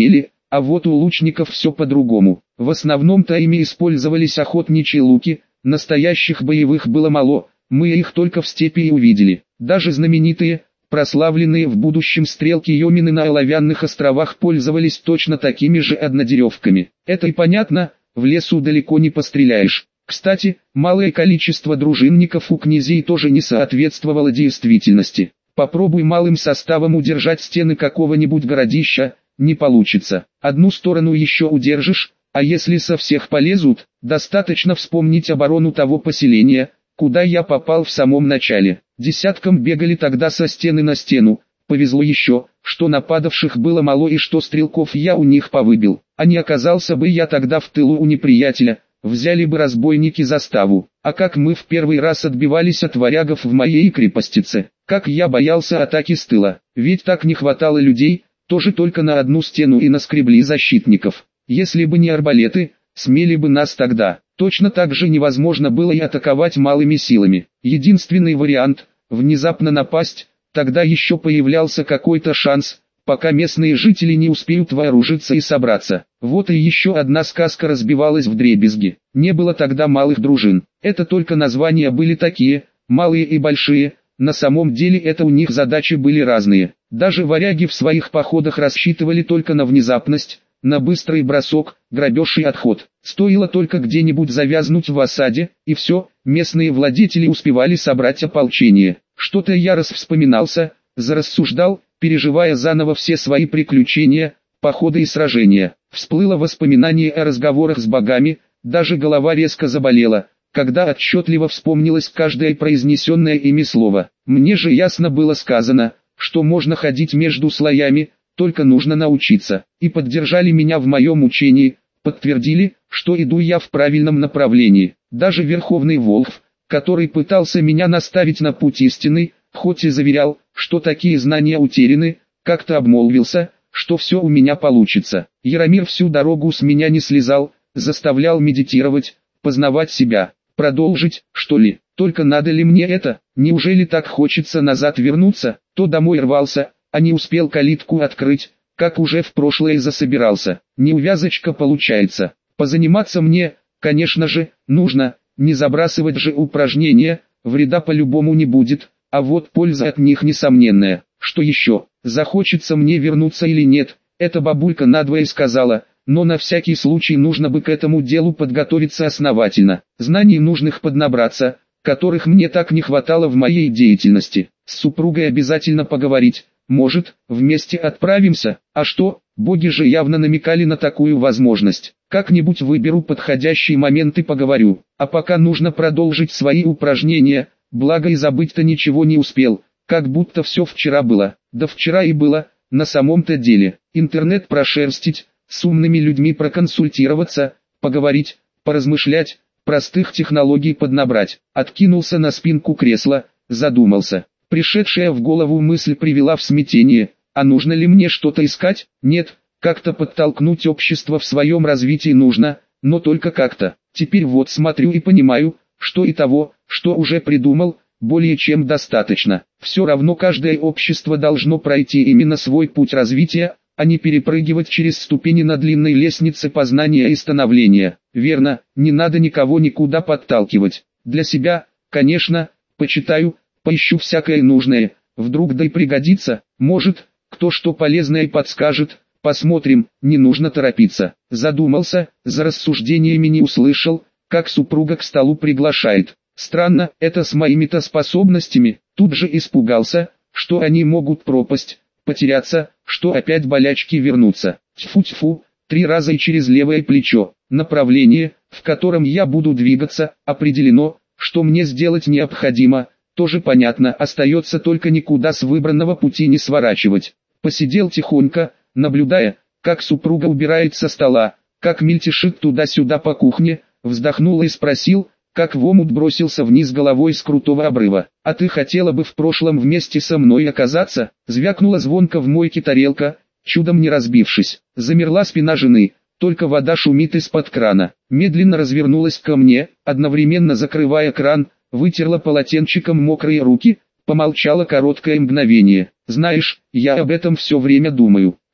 Speaker 1: а вот у лучников все по-другому. В основном-то ими использовались охотничьи луки, настоящих боевых было мало, мы их только в степи и увидели. Даже знаменитые, прославленные в будущем стрелки Йомины на Оловянных островах пользовались точно такими же однодеревками. Это и понятно, в лесу далеко не постреляешь. Кстати, малое количество дружинников у князей тоже не соответствовало действительности. Попробуй малым составом удержать стены какого-нибудь городища, не получится. Одну сторону еще удержишь, а если со всех полезут, достаточно вспомнить оборону того поселения, куда я попал в самом начале. Десятком бегали тогда со стены на стену. Повезло еще, что нападавших было мало и что стрелков я у них повыбил. А не оказался бы я тогда в тылу у неприятеля, взяли бы разбойники заставу. А как мы в первый раз отбивались от варягов в моей крепостице, как я боялся атаки с тыла, ведь так не хватало людей, тоже только на одну стену и наскребли защитников. Если бы не арбалеты, смели бы нас тогда. Точно так же невозможно было и атаковать малыми силами. Единственный вариант – внезапно напасть, тогда еще появлялся какой-то шанс, пока местные жители не успеют вооружиться и собраться. Вот и еще одна сказка разбивалась вдребезги. Не было тогда малых дружин. Это только названия были такие, малые и большие, на самом деле это у них задачи были разные. Даже варяги в своих походах рассчитывали только на внезапность, на быстрый бросок, грабеж и отход. Стоило только где-нибудь завязнуть в осаде, и все, местные владетели успевали собрать ополчение. Что-то я расвспоминался, зарассуждал, переживая заново все свои приключения, походы и сражения. Всплыло воспоминание о разговорах с богами, даже голова резко заболела, когда отчетливо вспомнилось каждое произнесенное ими слово. Мне же ясно было сказано, что можно ходить между слоями, только нужно научиться. И поддержали меня в моем учении, подтвердили, что иду я в правильном направлении. Даже Верховный Волхв, который пытался меня наставить на путь истинный, хоть и заверял, что такие знания утеряны, как-то обмолвился, что все у меня получится. Яромир всю дорогу с меня не слезал, заставлял медитировать, познавать себя. Продолжить, что ли? Только надо ли мне это? Неужели так хочется назад вернуться? То домой рвался, а не успел калитку открыть, как уже в прошлое засобирался. Неувязочка получается. Позаниматься мне, конечно же, нужно, не забрасывать же упражнения, вреда по-любому не будет, а вот польза от них несомненная. Что еще, захочется мне вернуться или нет, это бабулька надвое сказала, но на всякий случай нужно бы к этому делу подготовиться основательно. Знаний нужных поднабраться, которых мне так не хватало в моей деятельности. С супругой обязательно поговорить. Может, вместе отправимся? А что, боги же явно намекали на такую возможность. Как-нибудь выберу подходящий момент и поговорю. А пока нужно продолжить свои упражнения, благо и забыть-то ничего не успел, как будто все вчера было. Да вчера и было, на самом-то деле. Интернет прошерстить, с умными людьми проконсультироваться, поговорить, поразмышлять, простых технологий поднабрать. Откинулся на спинку кресла, задумался. Пришедшая в голову мысль привела в смятение. А нужно ли мне что-то искать? Нет, как-то подтолкнуть общество в своем развитии нужно, но только как-то. Теперь вот смотрю и понимаю, что и того, что уже придумал, более чем достаточно. Все равно каждое общество должно пройти именно свой путь развития, а не перепрыгивать через ступени на длинной лестнице познания и становления. Верно, не надо никого никуда подталкивать. Для себя, конечно, почитаю, поищу всякое нужное, вдруг да и пригодится, может, кто что полезное подскажет, посмотрим, не нужно торопиться. Задумался, за рассуждениями не услышал, как супруга к столу приглашает. Странно, это с моими-то способностями, тут же испугался, что они могут пропасть, потеряться, что опять болячки вернутся. Тьфу-тьфу, три раза и через левое плечо. Направление, в котором я буду двигаться, определено, что мне сделать необходимо, тоже понятно, остается только никуда с выбранного пути не сворачивать. Посидел тихонько, наблюдая, как супруга убирает со стола, как мельтешит туда-сюда по кухне, вздохнул и спросил, как в омут бросился вниз головой с крутого обрыва. «А ты хотела бы в прошлом вместе со мной оказаться?» Звякнула звонко в мойке тарелка, чудом не разбившись. Замерла спина жены, только вода шумит из-под крана. Медленно развернулась ко мне, одновременно закрывая кран, вытерла полотенчиком мокрые руки, помолчала короткое мгновение. «Знаешь, я об этом все время думаю.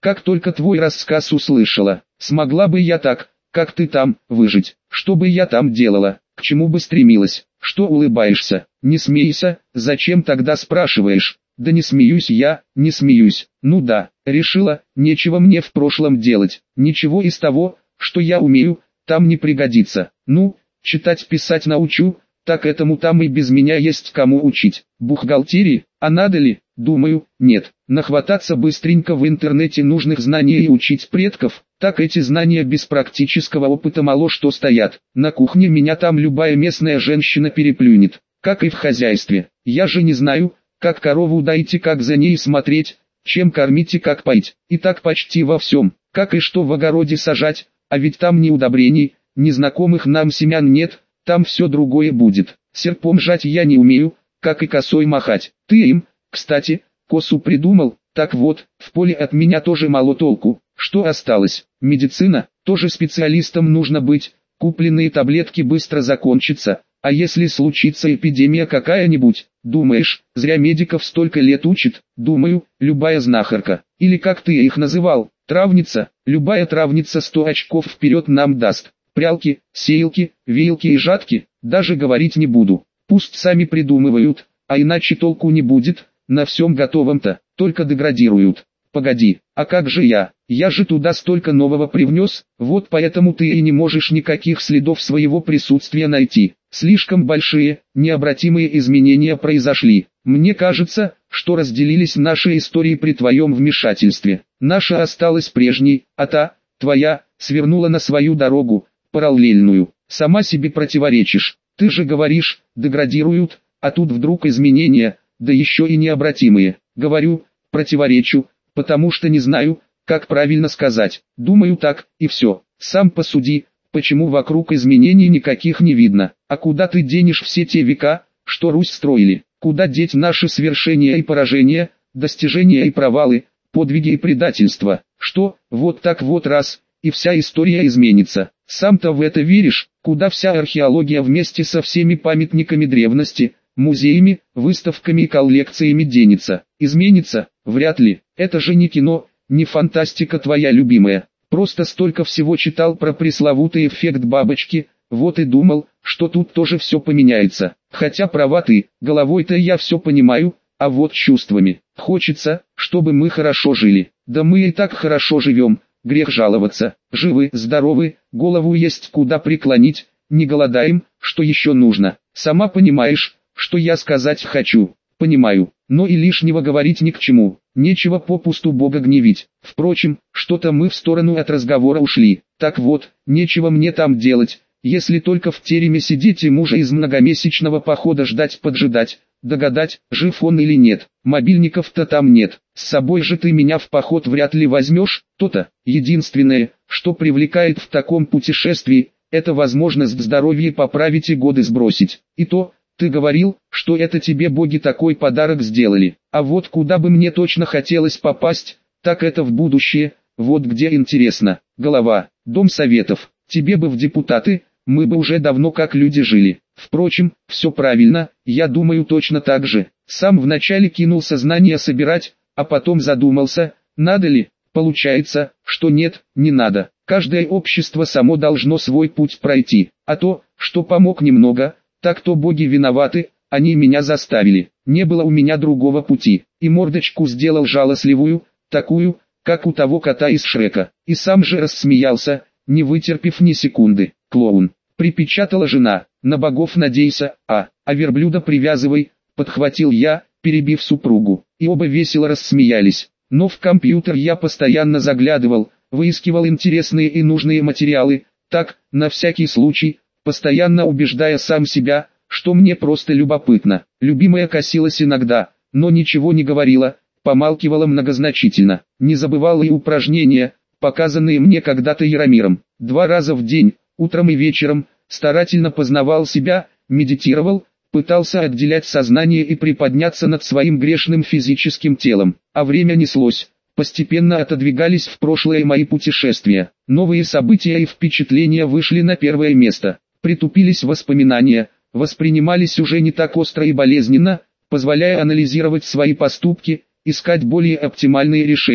Speaker 1: как только твой рассказ услышала. Смогла бы я так, как ты там, выжить? Что бы я там делала? К чему бы стремилась? Что улыбаешься? Не смейся, зачем тогда спрашиваешь? Да не смеюсь я, не смеюсь. Ну да, решила, нечего мне в прошлом делать. Ничего из того, что я умею, там не пригодится. Ну, читать-писать научу, так этому там и без меня есть кому учить. Бухгалтерии, а надо ли? Думаю, нет. Нахвататься быстренько в интернете нужных знаний и учить предков, так эти знания без практического опыта мало что стоят. На кухне меня там любая местная женщина переплюнет, как и в хозяйстве. Я же не знаю, как корову доить и как за ней смотреть, чем кормить и как поить. И так почти во всем, как и что в огороде сажать, а ведь там ни удобрений, ни знакомых нам семян нет, там все другое будет. Серпом жать я не умею, как и косой махать. Ты им, кстати, косу придумал, так вот, в поле от меня тоже мало толку. Что осталось? Медицина, тоже специалистом нужно быть, купленные таблетки быстро закончатся, а если случится эпидемия какая-нибудь, думаешь, зря медиков столько лет учат? Думаю, любая знахарка, или как ты их называл, травница, любая травница сто очков вперед нам даст. Прялки, сеялки, веялки и жатки, даже говорить не буду, пусть сами придумывают, а иначе толку не будет. На всем готовом-то, только деградируют. Погоди, а как же я? Я же туда столько нового привнес, вот поэтому ты и не можешь никаких следов своего присутствия найти. Слишком большие, необратимые изменения произошли. Мне кажется, что разделились наши истории при твоем вмешательстве. Наша осталась прежней, а та, твоя, свернула на свою дорогу, параллельную. Сама себе противоречишь. Ты же говоришь, деградируют, а тут вдруг изменения, да еще и необратимые. Говорю, противоречу, потому что не знаю, как правильно сказать. Думаю так, и все. Сам посуди, почему вокруг изменений никаких не видно. А куда ты денешь все те века, что Русь строили? Куда деть наши свершения и поражения, достижения и провалы, подвиги и предательства? Что, вот так вот раз, и вся история изменится. Сам-то в это веришь? Куда вся археология вместе со всеми памятниками древности, музеями, выставками и коллекциями денется? Изменится? Вряд ли. Это же не кино, не фантастика твоя любимая. Просто столько всего читал про пресловутый эффект бабочки, вот и думал, что тут тоже все поменяется. Хотя права ты, головой-то я все понимаю, а вот чувствами. Хочется, чтобы мы хорошо жили. Да мы и так хорошо живем, грех жаловаться. Живы, здоровы, голову есть куда преклонить, не голодаем, что еще нужно. Сама понимаешь, что я сказать хочу. Понимаю, но и лишнего говорить ни к чему. Нечего попусту Бога гневить. Впрочем, что-то мы в сторону от разговора ушли. Так вот, нечего мне там делать, если только в тереме сидеть и мужа из многомесячного похода ждать-поджидать, догадать, жив он или нет. Мобильников-то там нет. С собой же ты меня в поход вряд ли возьмешь. То-то, единственное, что привлекает в таком путешествии, это возможность здоровье поправить и годы сбросить. И то, ты говорил, что это тебе боги такой подарок сделали. А вот куда бы мне точно хотелось попасть, так это в будущее. Вот где интересно. Голова, дом советов. Тебе бы в депутаты, мы бы уже давно как люди жили. Впрочем, все правильно, я думаю точно так же. Сам вначале кинулся знания собирать, а потом задумался, надо ли. Получается, что нет, не надо. Каждое общество само должно свой путь пройти. А то, что помог немного, так то боги виноваты, они меня заставили. Не было у меня другого пути. И мордочку сделал жалостливую, такую, как у того кота из Шрека. И сам же рассмеялся, не вытерпев ни секунды. Клоун. Припечатала жена. На богов надейся, а, а верблюда привязывай, подхватил я, перебив супругу. И оба весело рассмеялись. Но в компьютер я постоянно заглядывал, выискивал интересные и нужные материалы, так, на всякий случай, постоянно убеждая сам себя, что мне просто любопытно. Любимая косилась иногда, но ничего не говорила, помалкивала многозначительно. Не забывала и упражнения, показанные мне когда-то Яромиром. Два раза в день, утром и вечером, старательно познавал себя, медитировал, пытался отделять сознание и приподняться над своим грешным физическим телом. А время неслось. Постепенно отодвигались в прошлое мои путешествия. Новые события и впечатления вышли на первое место. Притупились воспоминания, воспринимались уже не так остро и болезненно, позволяя анализировать свои поступки, искать более оптимальные решения.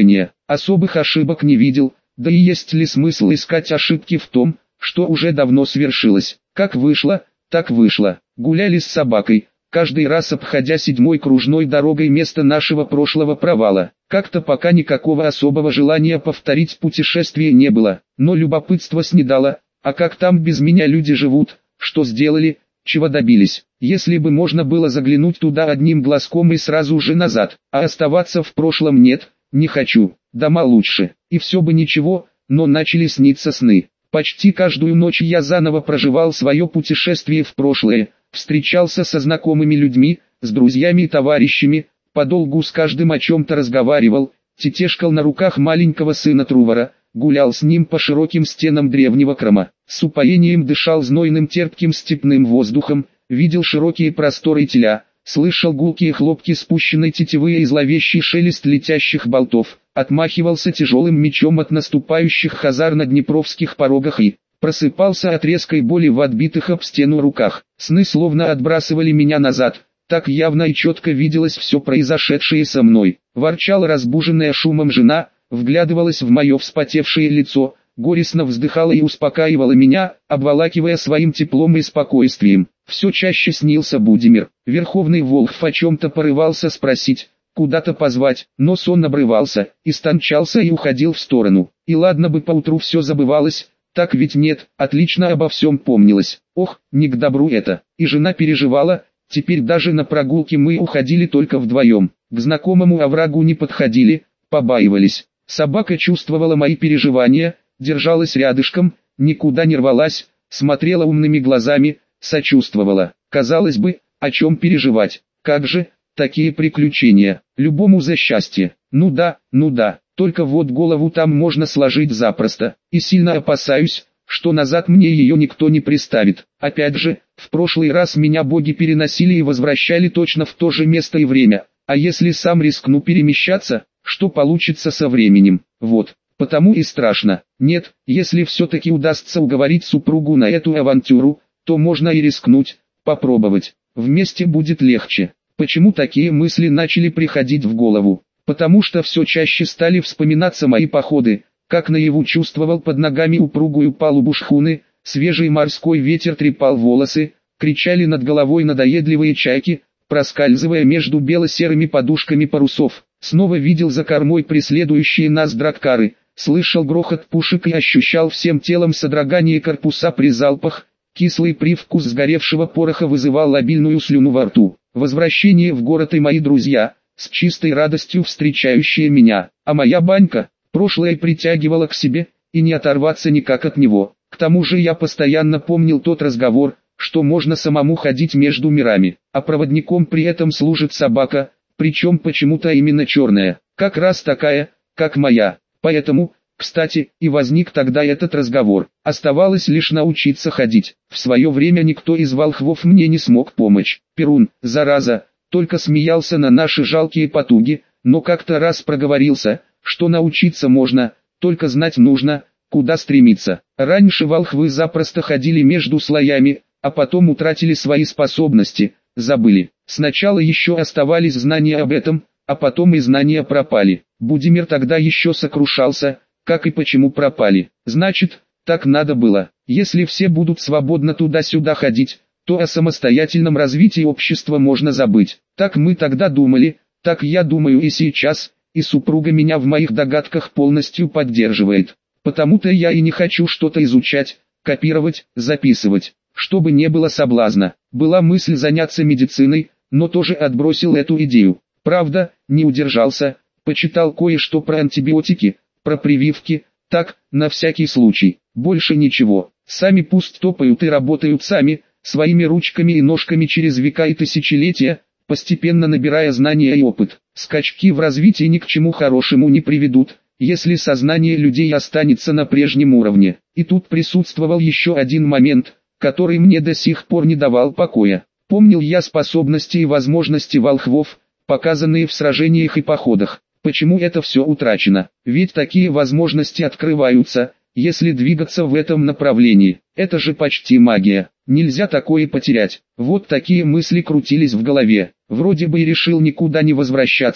Speaker 1: особых ошибок не видел, да и есть ли смысл искать ошибки в том, что уже давно свершилось. Как вышло, так вышло. Гуляли с собакой, каждый раз обходя седьмой кружной дорогой место нашего прошлого провала. Как-то пока никакого особого желания повторить путешествие не было, но любопытство снедало, а как там без меня люди живут, что сделали, чего добились. Если бы можно было заглянуть туда одним глазком и сразу же назад, а оставаться в прошлом нет, не хочу, дома лучше. И все бы ничего, но начали сниться сны. Почти каждую ночь я заново проживал свое путешествие в прошлое, встречался со знакомыми людьми, с друзьями и товарищами, подолгу с каждым о чем-то разговаривал, тетешкал на руках маленького сына Трувора, гулял с ним по широким стенам древнего Крыма, с упоением дышал знойным терпким степным воздухом, видел широкие просторы теля, слышал гулкие хлопки спущенной тетивы и зловещий шелест летящих болтов, отмахивался тяжелым мечом от наступающих хазар на днепровских порогах и просыпался от резкой боли в отбитых об стену руках. Сны словно отбрасывали меня назад, так явно и четко виделось все произошедшее со мной. Ворчала разбуженная шумом жена, вглядывалась в мое вспотевшее лицо, горестно вздыхала и успокаивала меня, обволакивая своим теплом и спокойствием. Все чаще снился Будимир. Верховный Волхв о чем-то порывался спросить, куда-то позвать, но сон обрывался, истончался и уходил в сторону. И ладно бы поутру все забывалось, так ведь нет, отлично обо всем помнилось. Ох, не к добру это. И жена переживала, теперь даже на прогулки мы уходили только вдвоем. К знакомому оврагу не подходили, побаивались. Собака чувствовала мои переживания, держалась рядышком, никуда не рвалась, смотрела умными глазами, сочувствовала. Казалось бы, о чем переживать? Как же, такие приключения, любому за счастье. Ну да, ну да, только вот голову там можно сложить запросто. И сильно опасаюсь, что назад мне ее никто не приставит. Опять же, в прошлый раз меня боги переносили и возвращали точно в то же место и время. А если сам рискну перемещаться, что получится со временем? Вот, потому и страшно. Нет, если все-таки удастся уговорить супругу на эту авантюру, то можно и рискнуть, попробовать. Вместе будет легче. Почему такие мысли начали приходить в голову? Потому что все чаще стали вспоминаться мои походы, как наяву чувствовал под ногами упругую палубу шхуны, свежий морской ветер трепал волосы, кричали над головой надоедливые чайки, проскальзывая между бело-серыми подушками парусов. Снова видел за кормой преследующие нас драккары, слышал грохот пушек и ощущал всем телом содрогание корпуса при залпах. Кислый привкус сгоревшего пороха вызывал обильную слюну во рту. Возвращение в город и мои друзья, с чистой радостью встречающие меня, а моя банька, прошлое притягивала к себе, и не оторваться никак от него. К тому же я постоянно помнил тот разговор, что можно самому ходить между мирами, а проводником при этом служит собака, причем почему-то именно черная, как раз такая, как моя. Поэтому, кстати, и возник тогда этот разговор. Оставалось лишь научиться ходить. В свое время никто из волхвов мне не смог помочь. Перун, зараза, только смеялся на наши жалкие потуги, но как-то раз проговорился, что научиться можно, только знать нужно, куда стремиться. Раньше волхвы запросто ходили между слоями, а потом утратили свои способности, забыли. Сначала еще оставались знания об этом, а потом и знания пропали. Будимир тогда еще сокрушался, как и почему пропали. Значит, так надо было. Если все будут свободно туда-сюда ходить, то о самостоятельном развитии общества можно забыть. Так мы тогда думали, так я думаю и сейчас, и супруга меня в моих догадках полностью поддерживает. Потому-то я и не хочу что-то изучать, копировать, записывать, чтобы не было соблазна. Была мысль заняться медициной, но тоже отбросил эту идею. Правда, не удержался, почитал кое-что про антибиотики, про прививки, так, на всякий случай, больше ничего. Сами пусть топают и работают сами, своими ручками и ножками через века и тысячелетия, постепенно набирая знания и опыт. Скачки в развитии ни к чему хорошему не приведут, если сознание людей останется на прежнем уровне. И тут присутствовал еще один момент, который мне до сих пор не давал покоя. Помнил я способности и возможности волхвов, показанные в сражениях и походах. Почему это все утрачено? Ведь такие возможности открываются, если двигаться в этом направлении. Это же почти магия. Нельзя такое потерять. Вот такие мысли крутились в голове. Вроде бы и решил никуда не возвращаться,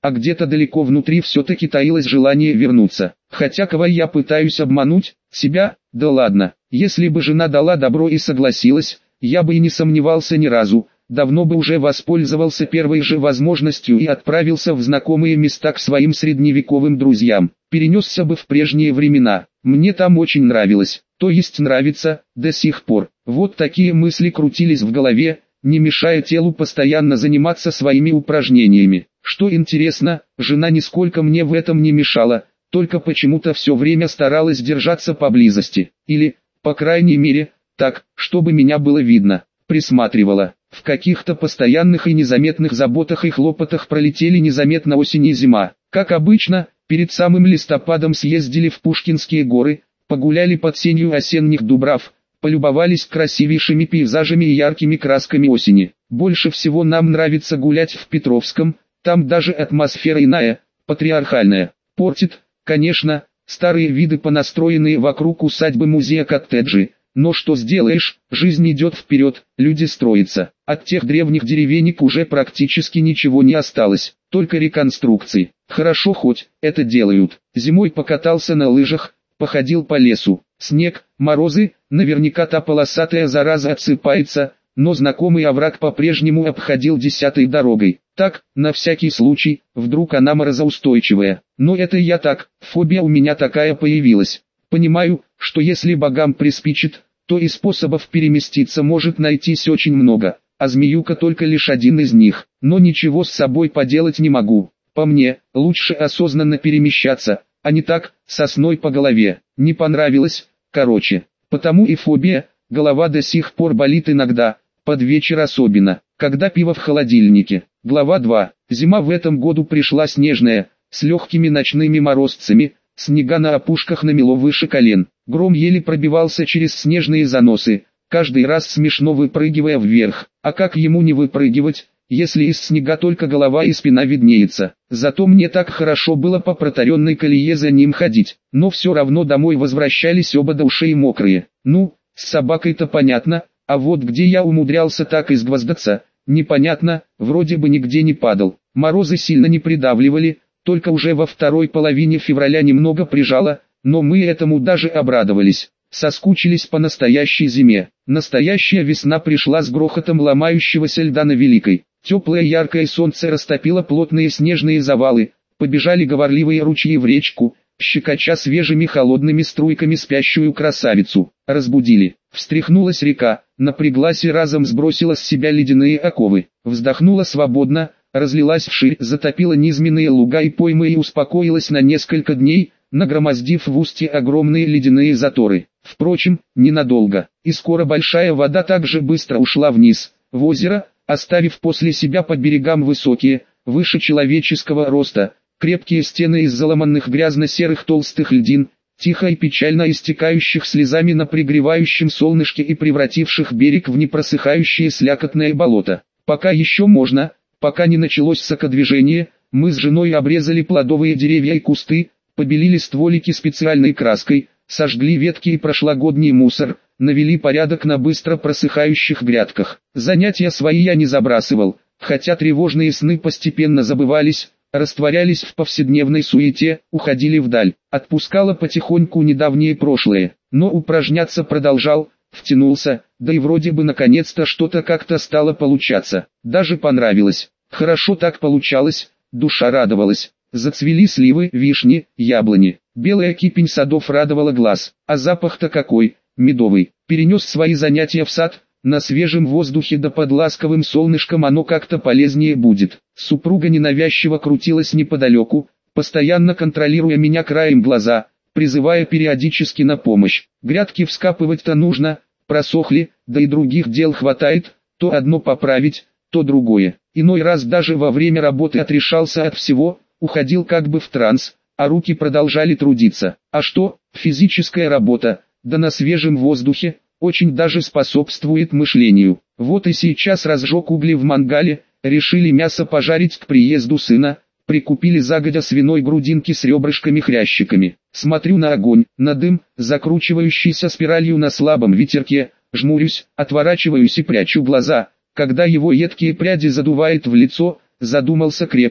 Speaker 1: а где-то далеко внутри все-таки таилось желание вернуться. Хотя кого я пытаюсь обмануть? Себя? Да ладно. Если бы жена дала добро и согласилась, я бы и не сомневался ни разу, давно бы уже воспользовался первой же возможностью и отправился в знакомые места к своим средневековым друзьям. Перенесся бы в прежние времена. Мне там очень нравилось, то есть нравится, до сих пор. Вот такие мысли крутились в голове, не мешая телу постоянно заниматься своими упражнениями. Что интересно, жена нисколько мне в этом не мешала, только почему-то все время старалась держаться поблизости. Или, по крайней мере, так, чтобы меня было видно. Присматривала. В каких-то постоянных и незаметных заботах и хлопотах пролетели незаметно осень и зима. Как обычно, перед самым листопадом съездили в Пушкинские горы, погуляли под сенью осенних дубрав, полюбовались красивейшими пейзажами и яркими красками осени. Больше всего нам нравится гулять в Петровском, там даже атмосфера иная, патриархальная. Портит, конечно, старые виды понастроенные вокруг усадьбы музея коттеджи. Но что сделаешь, жизнь идет вперед, люди строятся. От тех древних деревенек уже практически ничего не осталось, только реконструкции. Хорошо хоть это делают. Зимой покатался на лыжах, походил по лесу. Снег, морозы, наверняка та полосатая зараза отсыпается, но знакомый овраг по-прежнему обходил десятой дорогой. Так, на всякий случай, вдруг она морозоустойчивая. Но это я так, фобия у меня такая появилась. Понимаю, что если богам приспичит, то и способов переместиться может найтись очень много, а змеюка только лишь один из них. Но ничего с собой поделать не могу. По мне, лучше осознанно перемещаться, а не так, сосной по голове. Не понравилось, короче. Потому и фобия, голова до сих пор болит иногда, под вечер особенно, когда пиво в холодильнике. Глава два. Зима в этом году пришла снежная, с легкими ночными морозцами. Снега на опушках намело выше колен. Гром еле пробивался через снежные заносы, каждый раз смешно выпрыгивая вверх. А как ему не выпрыгивать, если из снега только голова и спина виднеется? Зато мне так хорошо было по протаренной колее за ним ходить. Но все равно домой возвращались оба до ушей мокрые. Ну, с собакой-то понятно, а вот где я умудрялся так изгвоздаться, непонятно, вроде бы нигде не падал. Морозы сильно не придавливали, только уже во второй половине февраля немного прижало, но мы этому даже обрадовались. Соскучились по настоящей зиме. Настоящая весна пришла с грохотом ломающегося льда на Великой. Теплое яркое солнце растопило плотные снежные завалы, побежали говорливые ручьи в речку, щекоча свежими холодными струйками спящую красавицу. Разбудили. Встряхнулась река, напряглась и разом сбросила с себя ледяные оковы. Вздохнула свободно, разлилась вширь, затопила низменные луга и поймы и успокоилась на несколько дней, нагромоздив в устье огромные ледяные заторы. Впрочем, ненадолго, и скоро большая вода также быстро ушла вниз, в озеро, оставив после себя по берегам высокие, выше человеческого роста, крепкие стены из заломанных грязно-серых толстых льдин, тихо и печально истекающих слезами на пригревающем солнышке и превративших берег в непросыхающее слякотное болото. Пока еще можно. Пока не началось сокодвижение, мы с женой обрезали плодовые деревья и кусты, побелили стволики специальной краской, сожгли ветки и прошлогодний мусор, навели порядок на быстро просыхающих грядках. Занятия свои я не забрасывал, хотя тревожные сны постепенно забывались, растворялись в повседневной суете, уходили вдаль. Отпускало потихоньку недавнее прошлое, но упражняться продолжал, втянулся, да и вроде бы наконец-то что-то как-то стало получаться. Даже понравилось. Хорошо так получалось, душа радовалась. Зацвели сливы, вишни, яблони. Белая кипень садов радовала глаз. А запах-то какой, медовый. Перенес свои занятия в сад, на свежем воздухе да под ласковым солнышком оно как-то полезнее будет. Супруга ненавязчиво крутилась неподалеку, постоянно контролируя меня краем глаза, призывая периодически на помощь. Грядки вскапывать-то нужно, просохли, да и других дел хватает, то одно поправить, то другое. Иной раз даже во время работы отрешался от всего, уходил как бы в транс, а руки продолжали трудиться. А что, физическая работа, да на свежем воздухе, очень даже способствует мышлению. Вот и сейчас разжег угли в мангале, решили мясо пожарить к приезду сына, прикупили загодя свиной грудинки с ребрышками-хрящиками. Смотрю на огонь, на дым, закручивающийся спиралью на слабом ветерке, жмурюсь, отворачиваюсь и прячу глаза. Когда его едкие пряди задувает в лицо, задумался крепко,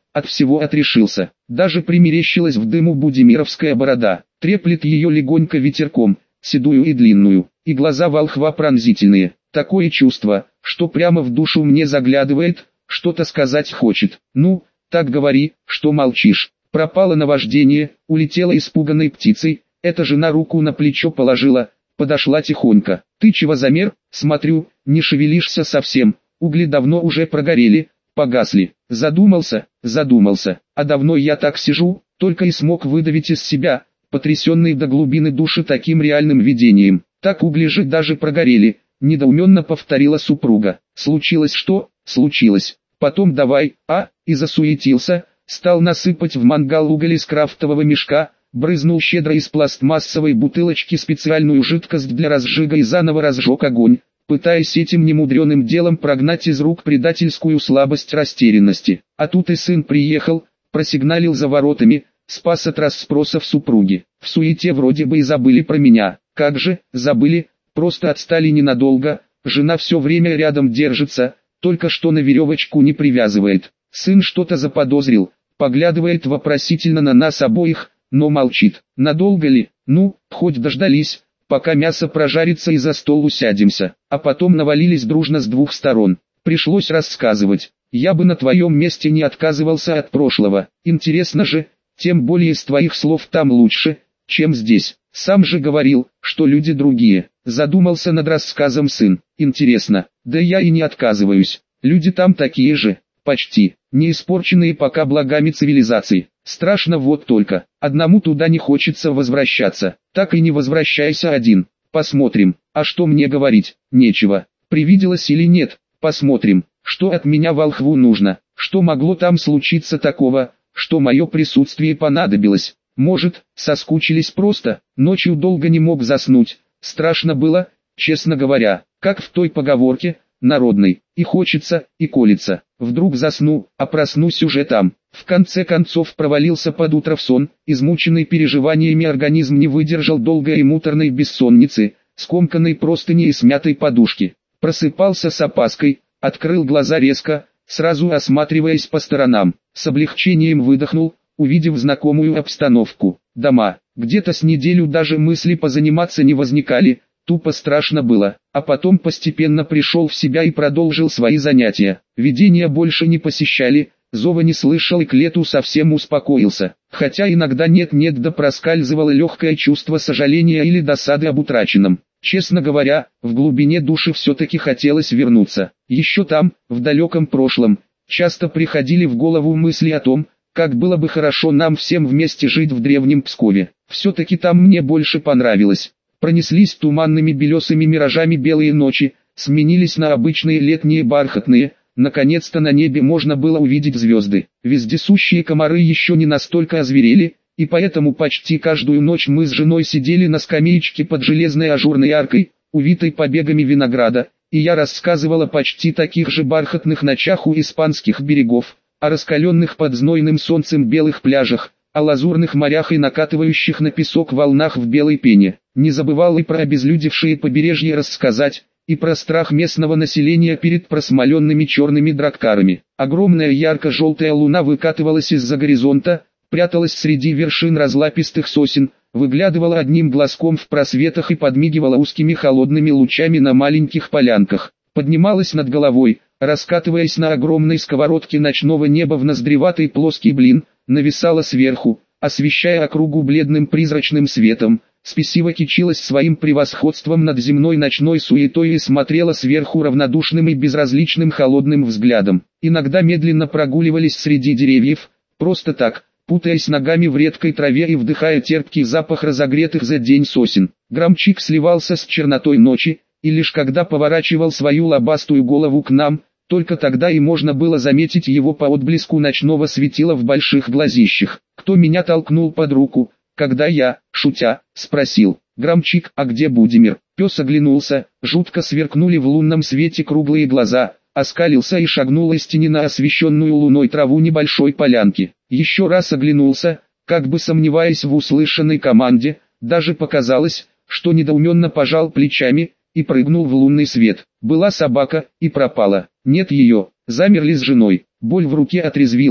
Speaker 1: от всего отрешился. Даже примерещилась в дыму будимировская борода, треплет ее легонько ветерком, седую и длинную, и глаза волхва пронзительные. Такое чувство, что прямо в душу мне заглядывает, что-то сказать хочет. Ну, так говори, что молчишь. Пропало наваждение, улетела испуганной птицей, эта жена руку на плечо положила, подошла тихонько. Ты чего замер? Смотрю, не шевелишься совсем, угли давно уже прогорели, погасли. Задумался, задумался, а давно я так сижу, только и смог выдавить из себя, потрясенный до глубины души таким реальным видением. Так угли же даже прогорели, недоуменно повторила супруга. Случилось что? Случилось. Потом давай, а, и засуетился, стал насыпать в мангал уголь из крафтового мешка, брызнул щедро из пластмассовой бутылочки специальную жидкость для разжига и заново разжег огонь, пытаясь этим немудреным делом прогнать из рук предательскую слабость растерянности. А тут и сын приехал, просигналил за воротами, спас от расспросов супруги. В суете вроде бы и забыли про меня. Как же, забыли, просто отстали ненадолго, жена все время рядом держится, только что на веревочку не привязывает. Сын что-то заподозрил, поглядывает вопросительно на нас обоих, но молчит. Надолго ли? Ну, хоть дождались, пока мясо прожарится и за стол усядемся. А потом навалились дружно с двух сторон. Пришлось рассказывать. Я бы на твоем месте не отказывался от прошлого. Интересно же, тем более из твоих слов там лучше, чем здесь. Сам же говорил, что люди другие. Задумался над рассказом сын. Интересно, да я и не отказываюсь. Люди там такие же, почти, не испорченные пока благами цивилизации. Страшно вот только, одному туда не хочется возвращаться. Так и не возвращайся один. Посмотрим, а что мне говорить, нечего. Привиделось или нет, посмотрим, что от меня волхву нужно. Что могло там случиться такого, что мое присутствие понадобилось. Может, соскучились просто, ночью долго не мог заснуть. Страшно было, честно говоря, как в той поговорке, народной, и хочется, и колется. Вдруг засну, а проснусь уже там. В конце концов провалился под утро в сон, измученный переживаниями организм не выдержал долгой и муторной бессонницы, скомканной простыни и смятой подушки. Просыпался с опаской, открыл глаза резко, сразу осматриваясь по сторонам. С облегчением выдохнул, увидев знакомую обстановку. Дома, где-то с неделю даже мысли позаниматься не возникали, тупо страшно было, а потом постепенно пришел в себя и продолжил свои занятия. Видения больше не посещали, зова не слышал и к лету совсем успокоился, хотя иногда нет-нет да проскальзывало легкое чувство сожаления или досады об утраченном. Честно говоря, в глубине души все-таки хотелось вернуться. Еще там, в далеком прошлом, часто приходили в голову мысли о том, как было бы хорошо нам всем вместе жить в древнем Пскове. Все-таки там мне больше понравилось. Пронеслись туманными белесыми миражами белые ночи, сменились на обычные летние бархатные, наконец-то на небе можно было увидеть звезды. Вездесущие комары еще не настолько озверели, и поэтому почти каждую ночь мы с женой сидели на скамеечке под железной ажурной аркой, увитой побегами винограда, и я рассказывал о почти таких же бархатных ночах у испанских берегов, о раскаленных под знойным солнцем белых пляжах, о лазурных морях и накатывающих на песок волнах в белой пене. Не забывал и про обезлюдевшие побережья рассказать, и про страх местного населения перед просмоленными черными драккарами. Огромная ярко-желтая луна выкатывалась из-за горизонта, пряталась среди вершин разлапистых сосен, выглядывала одним глазком в просветах и подмигивала узкими холодными лучами на маленьких полянках. Поднималась над головой, раскатываясь на огромной сковородке ночного неба в ноздреватый плоский блин, нависала сверху, освещая округу бледным призрачным светом, спесиво кичилась своим превосходством над земной ночной суетой и смотрела сверху равнодушным и безразличным холодным взглядом. Иногда медленно прогуливались среди деревьев, просто так, путаясь ногами в редкой траве и вдыхая терпкий запах разогретых за день сосен. Громчик сливался с чернотой ночи, и лишь когда поворачивал свою лобастую голову к нам, только тогда и можно было заметить его по отблеску ночного светила в больших глазищах. Кто меня толкнул под руку, когда я, шутя, спросил: «Громчик, а где Будимир?» Пес оглянулся, жутко сверкнули в лунном свете круглые глаза, оскалился и шагнул из тени на освещенную луной траву небольшой полянки. Еще раз оглянулся, как бы сомневаясь в услышанной команде, даже показалось, что недоуменно пожал плечами, и прыгнул в лунный свет. Была собака, и пропала. Нет ее, замерли с женой. Боль в руке отрезвила,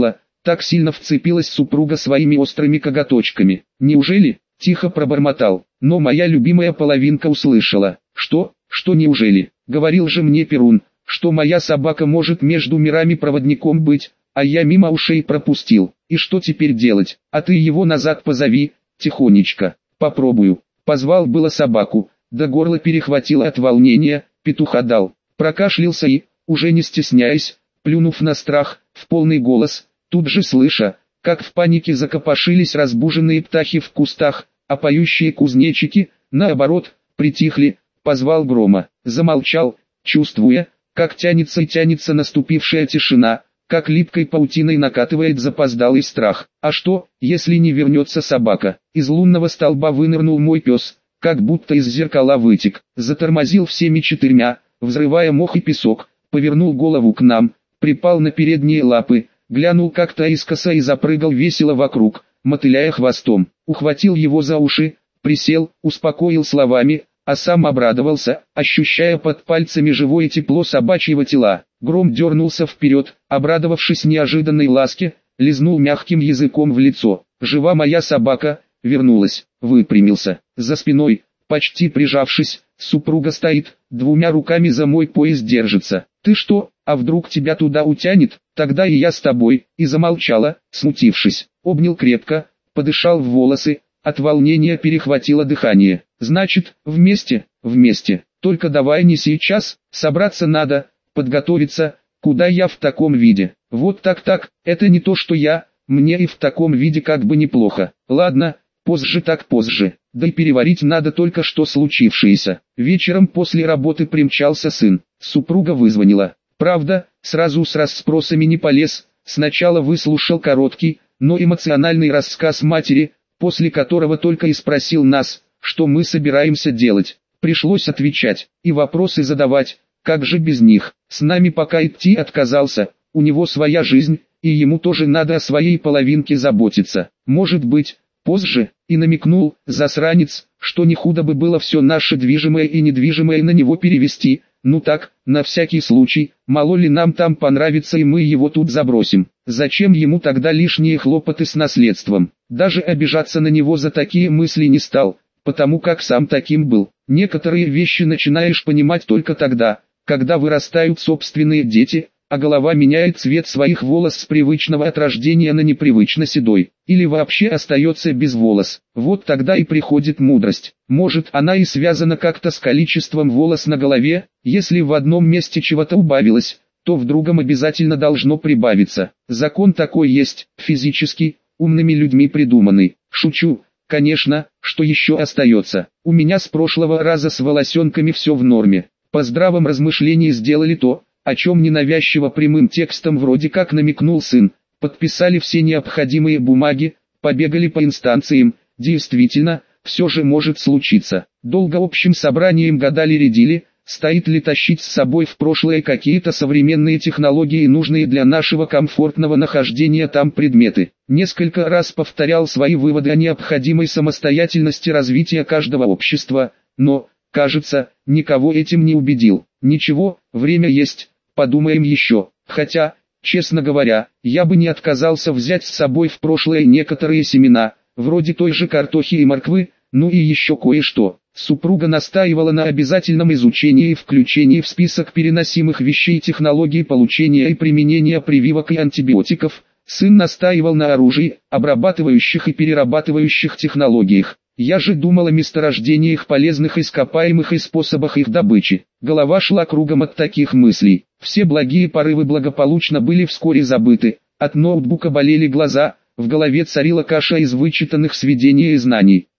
Speaker 1: так сильно вцепилась супруга своими острыми коготочками. Неужели? Тихо пробормотал, но моя любимая половинка услышала. Что? Что неужели? Говорил же мне Перун, что моя собака может между мирами проводником быть, а я мимо ушей пропустил. И что теперь делать? А ты его назад позови, тихонечко. Попробую. Позвал было собаку, да горло перехватило от волнения, петуха дал. Прокашлялся и, уже не стесняясь, плюнув на страх, в полный голос, тут же слыша, как в панике закопошились разбуженные птахи в кустах, а поющие кузнечики, наоборот, притихли, позвал грома. Замолчал, чувствуя, как тянется и тянется наступившая тишина, как липкой паутиной накатывает запоздалый страх. А что, если не вернется собака? Из лунного столба вынырнул мой пес, как будто из зеркала вытек, затормозил всеми четырьмя, взрывая мох и песок, повернул голову к нам, припал на передние лапы, глянул как-то искоса и запрыгал весело вокруг, мотыляя хвостом. Ухватил его за уши, присел, успокоил словами, а сам обрадовался, ощущая под пальцами живое тепло собачьего тела. Гром дернулся вперед, обрадовавшись неожиданной ласке, лизнул мягким языком в лицо. «Жива моя собака», вернулась, выпрямился. За спиной, почти прижавшись, супруга стоит, двумя руками за мой пояс держится. «Ты что, а вдруг тебя туда утянет, тогда и я с тобой», и замолчала, смутившись. Обнял крепко, подышал в волосы, от волнения перехватило дыхание. «Значит, вместе, вместе, только давай не сейчас, собраться надо, подготовиться, куда я в таком виде». «Вот так-так, это не то что я, мне и в таком виде как бы неплохо. Ладно, позже так позже, да и переварить надо только что случившееся». Вечером после работы примчался сын, супруга вызвонила. Правда, сразу с расспросами не полез, сначала выслушал короткий, но эмоциональный рассказ матери, после которого только и спросил нас, что мы собираемся делать. Пришлось отвечать, и вопросы задавать, как же без них. С нами пока идти отказался, у него своя жизнь, и ему тоже надо о своей половинке заботиться. Может быть, позже, и намекнул, засранец, что не худо бы было все наше движимое и недвижимое на него перевести. Ну так, на всякий случай, мало ли нам там понравится и мы его тут забросим. Зачем ему тогда лишние хлопоты с наследством? Даже обижаться на него за такие мысли не стал, потому как сам таким был. Некоторые вещи начинаешь понимать только тогда, когда вырастают собственные дети, а голова меняет цвет своих волос с привычного от рождения на непривычно седой, или вообще остается без волос. Вот тогда и приходит мудрость. Может, она и связана как-то с количеством волос на голове, если в одном месте чего-то убавилось, то в другом обязательно должно прибавиться. Закон такой есть, физический, умными людьми придуманный. Шучу, конечно, что еще остается. У меня с прошлого раза с волосенками все в норме. По здравом размышлении сделали то, о чем ненавязчиво прямым текстом вроде как намекнул сын. Подписали все необходимые бумаги, побегали по инстанциям. Действительно, все же может случиться. Долго общим собранием гадали-рядили, стоит ли тащить с собой в прошлое какие-то современные технологии, нужные для нашего комфортного нахождения там предметы. Несколько раз повторял свои выводы о необходимой самостоятельности развития каждого общества, но, кажется, никого этим не убедил. Ничего, время есть, подумаем еще. Хотя, честно говоря, я бы не отказался взять с собой в прошлое некоторые семена, вроде той же картохи и морквы, ну и еще кое-что. Супруга настаивала на обязательном изучении и включении в список переносимых вещей технологий получения и применения прививок и антибиотиков. Сын настаивал на оружии, обрабатывающих и перерабатывающих технологиях. Я же думал о месторождениях полезных ископаемых и способах их добычи. Голова шла кругом от таких мыслей. Все благие порывы благополучно были вскоре забыты. От ноутбука болели глаза, в голове царила каша из вычитанных сведений и знаний.